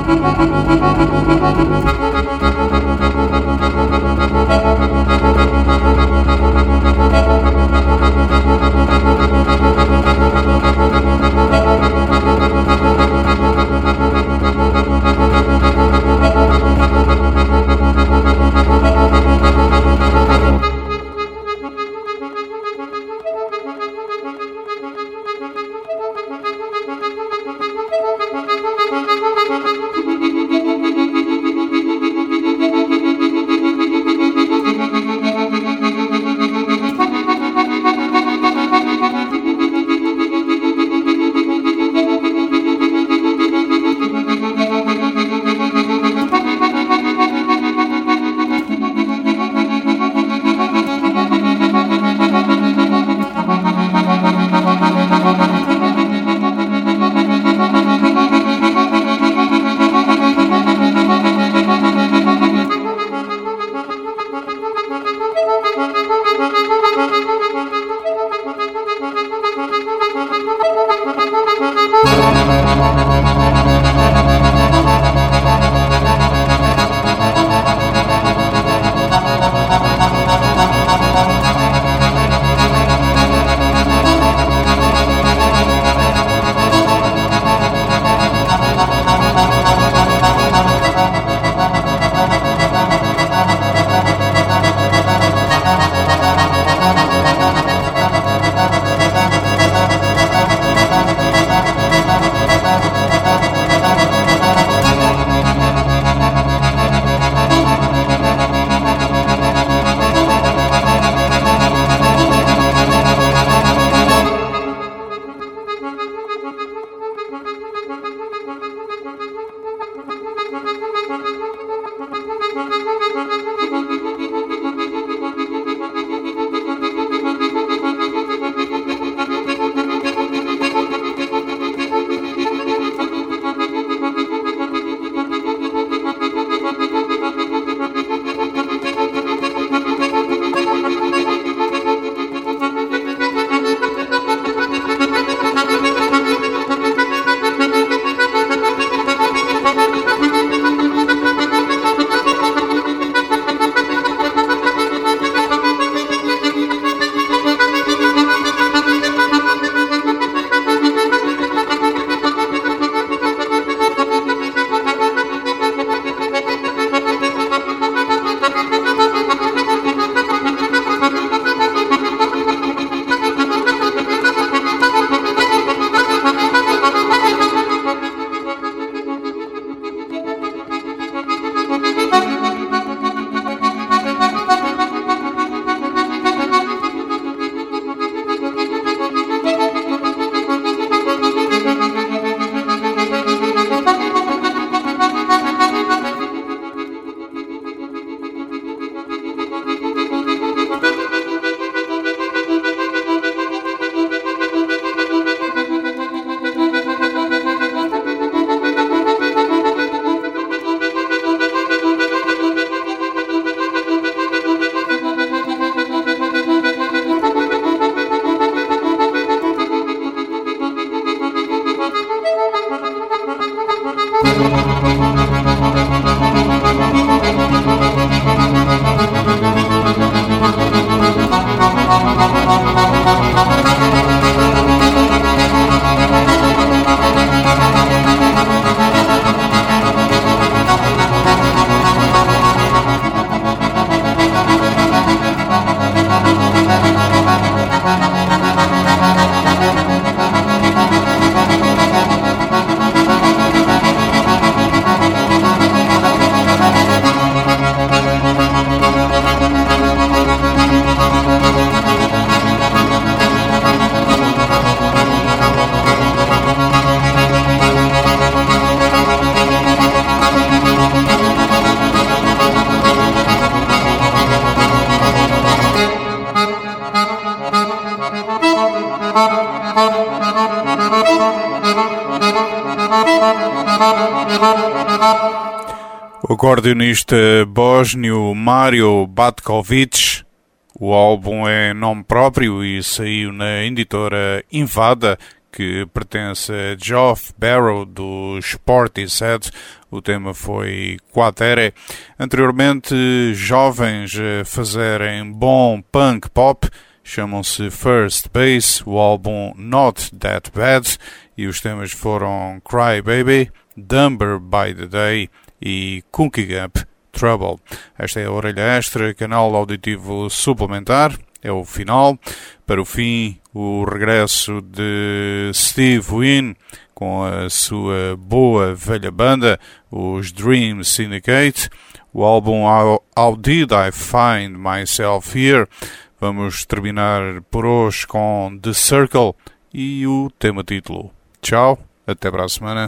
O acordeonista bósnio Mario Batkovic. O álbum é nome próprio e saiu na editora Invada, que pertence a Geoff Barrow dos Portishead. O tema foi Quatere. Anteriormente, jovens a fazerem bom punk pop, chamam-se First Base, o álbum Not That Bad, e os temas foram Cry Baby, Dumber by the Day e Cooking Up Trouble. Esta é a Orelha Extra, canal auditivo suplementar. É o final. Para o fim, o regresso de Steve Wynn com a sua boa velha banda, os Dream Syndicate. O álbum How, How Did I Find Myself Here? Vamos terminar por hoje com The Circle e o tema título. Tchau, até para a semana.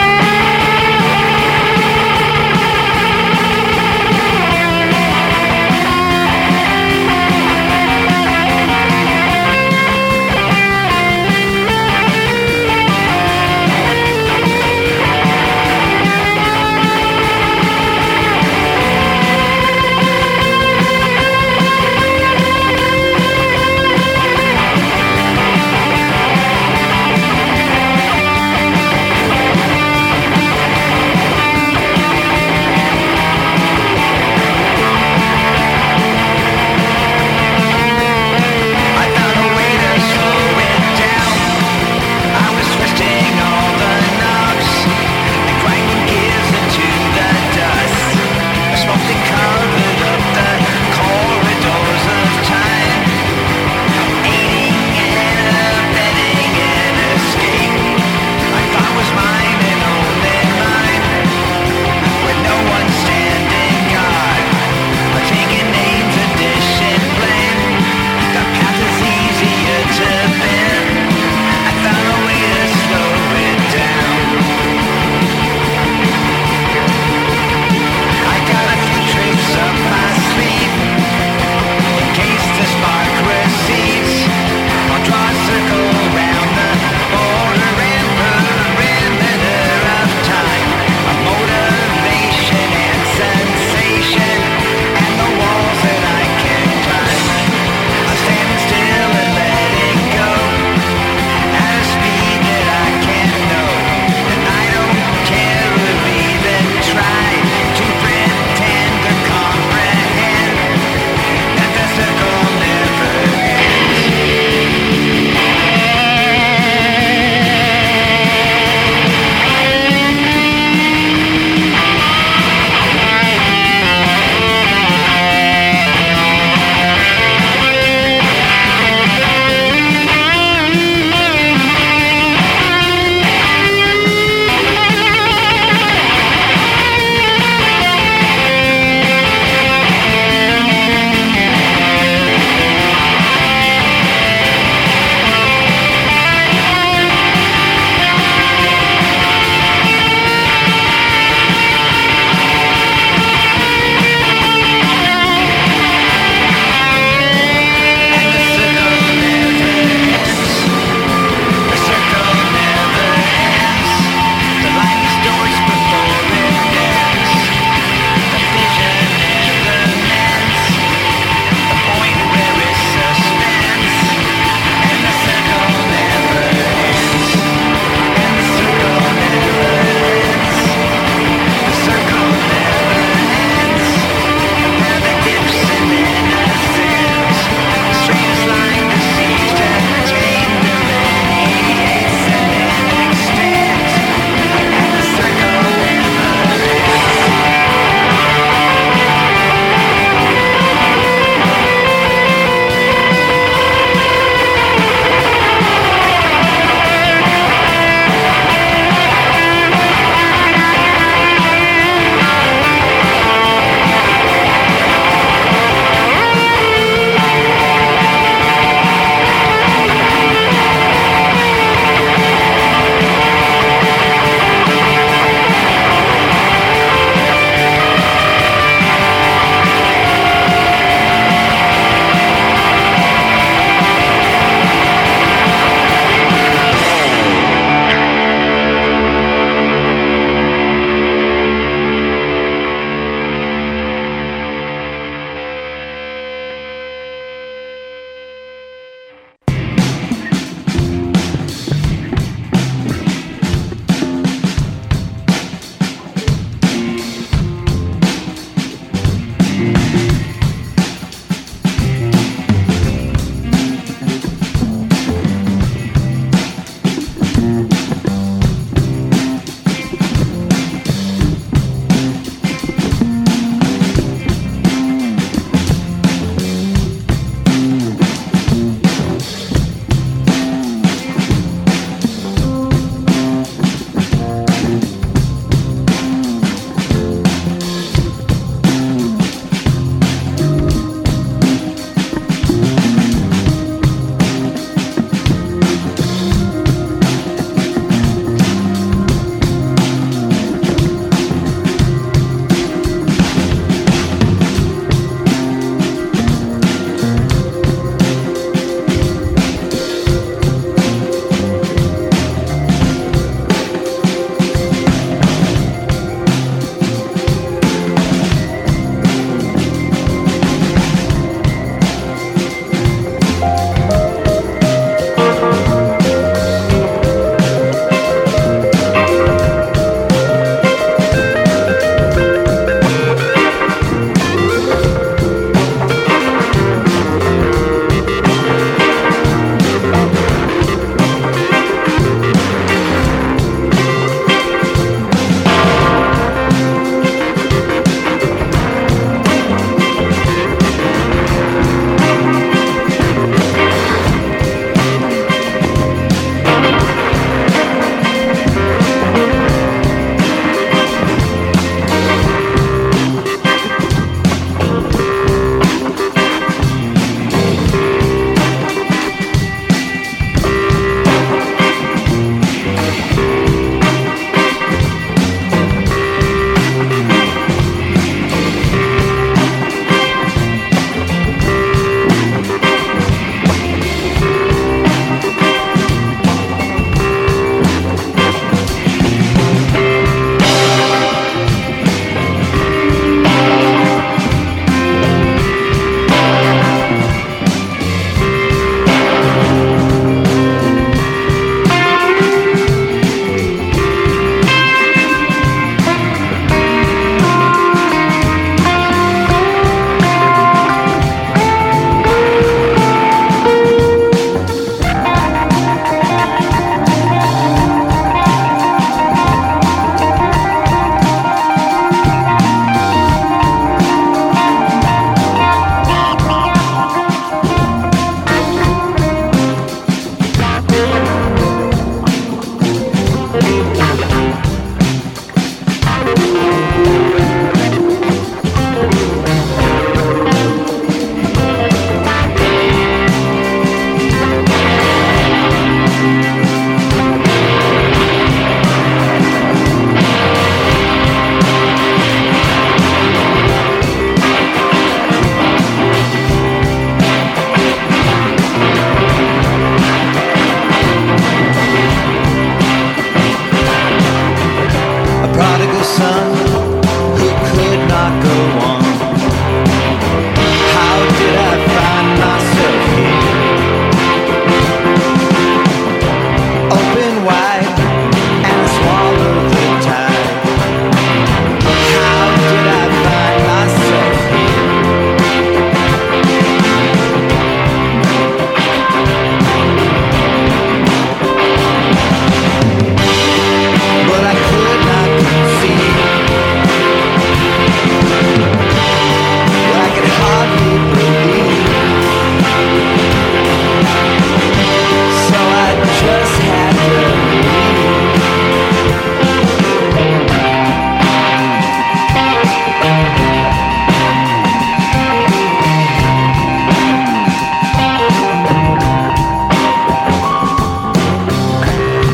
Thank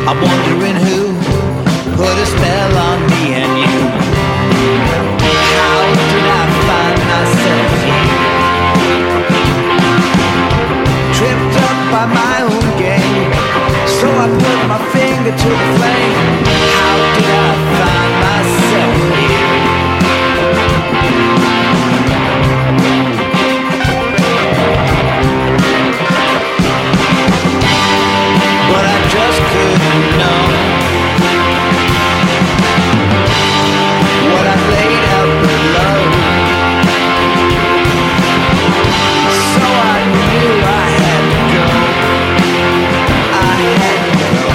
I'm wondering who put a spell on me and you. How did I find myself here? Tripped up by my own game, so I put my finger to the flame. How did I find myself here? But I just couldn't know what I laid out below. So I knew I had to go. I had to go.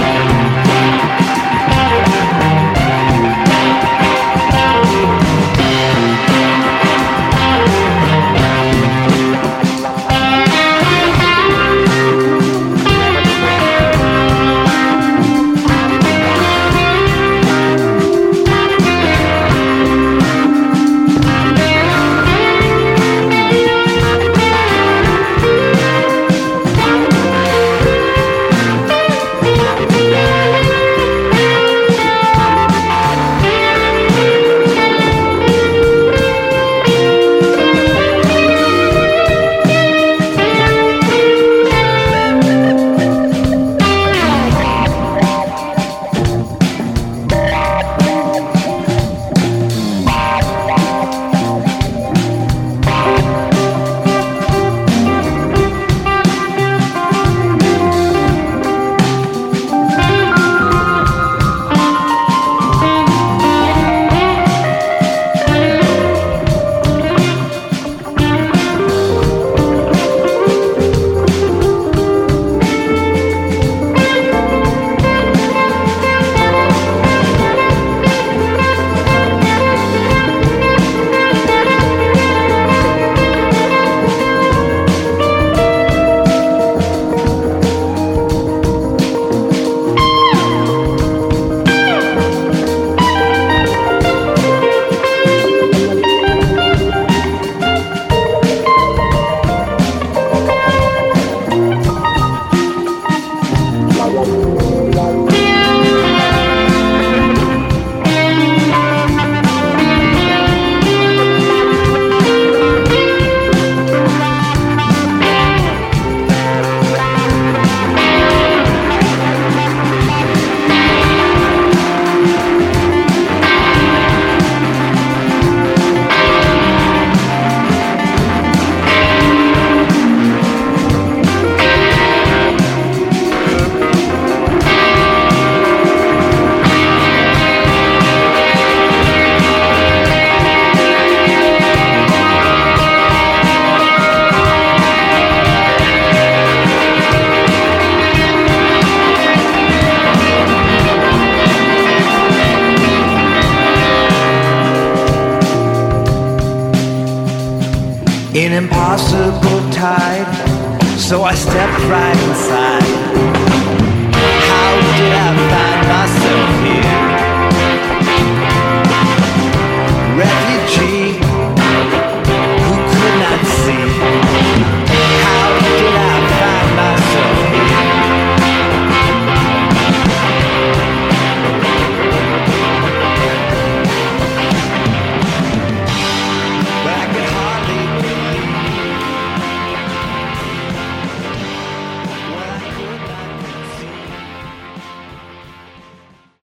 An impossible tide, so I stepped right inside.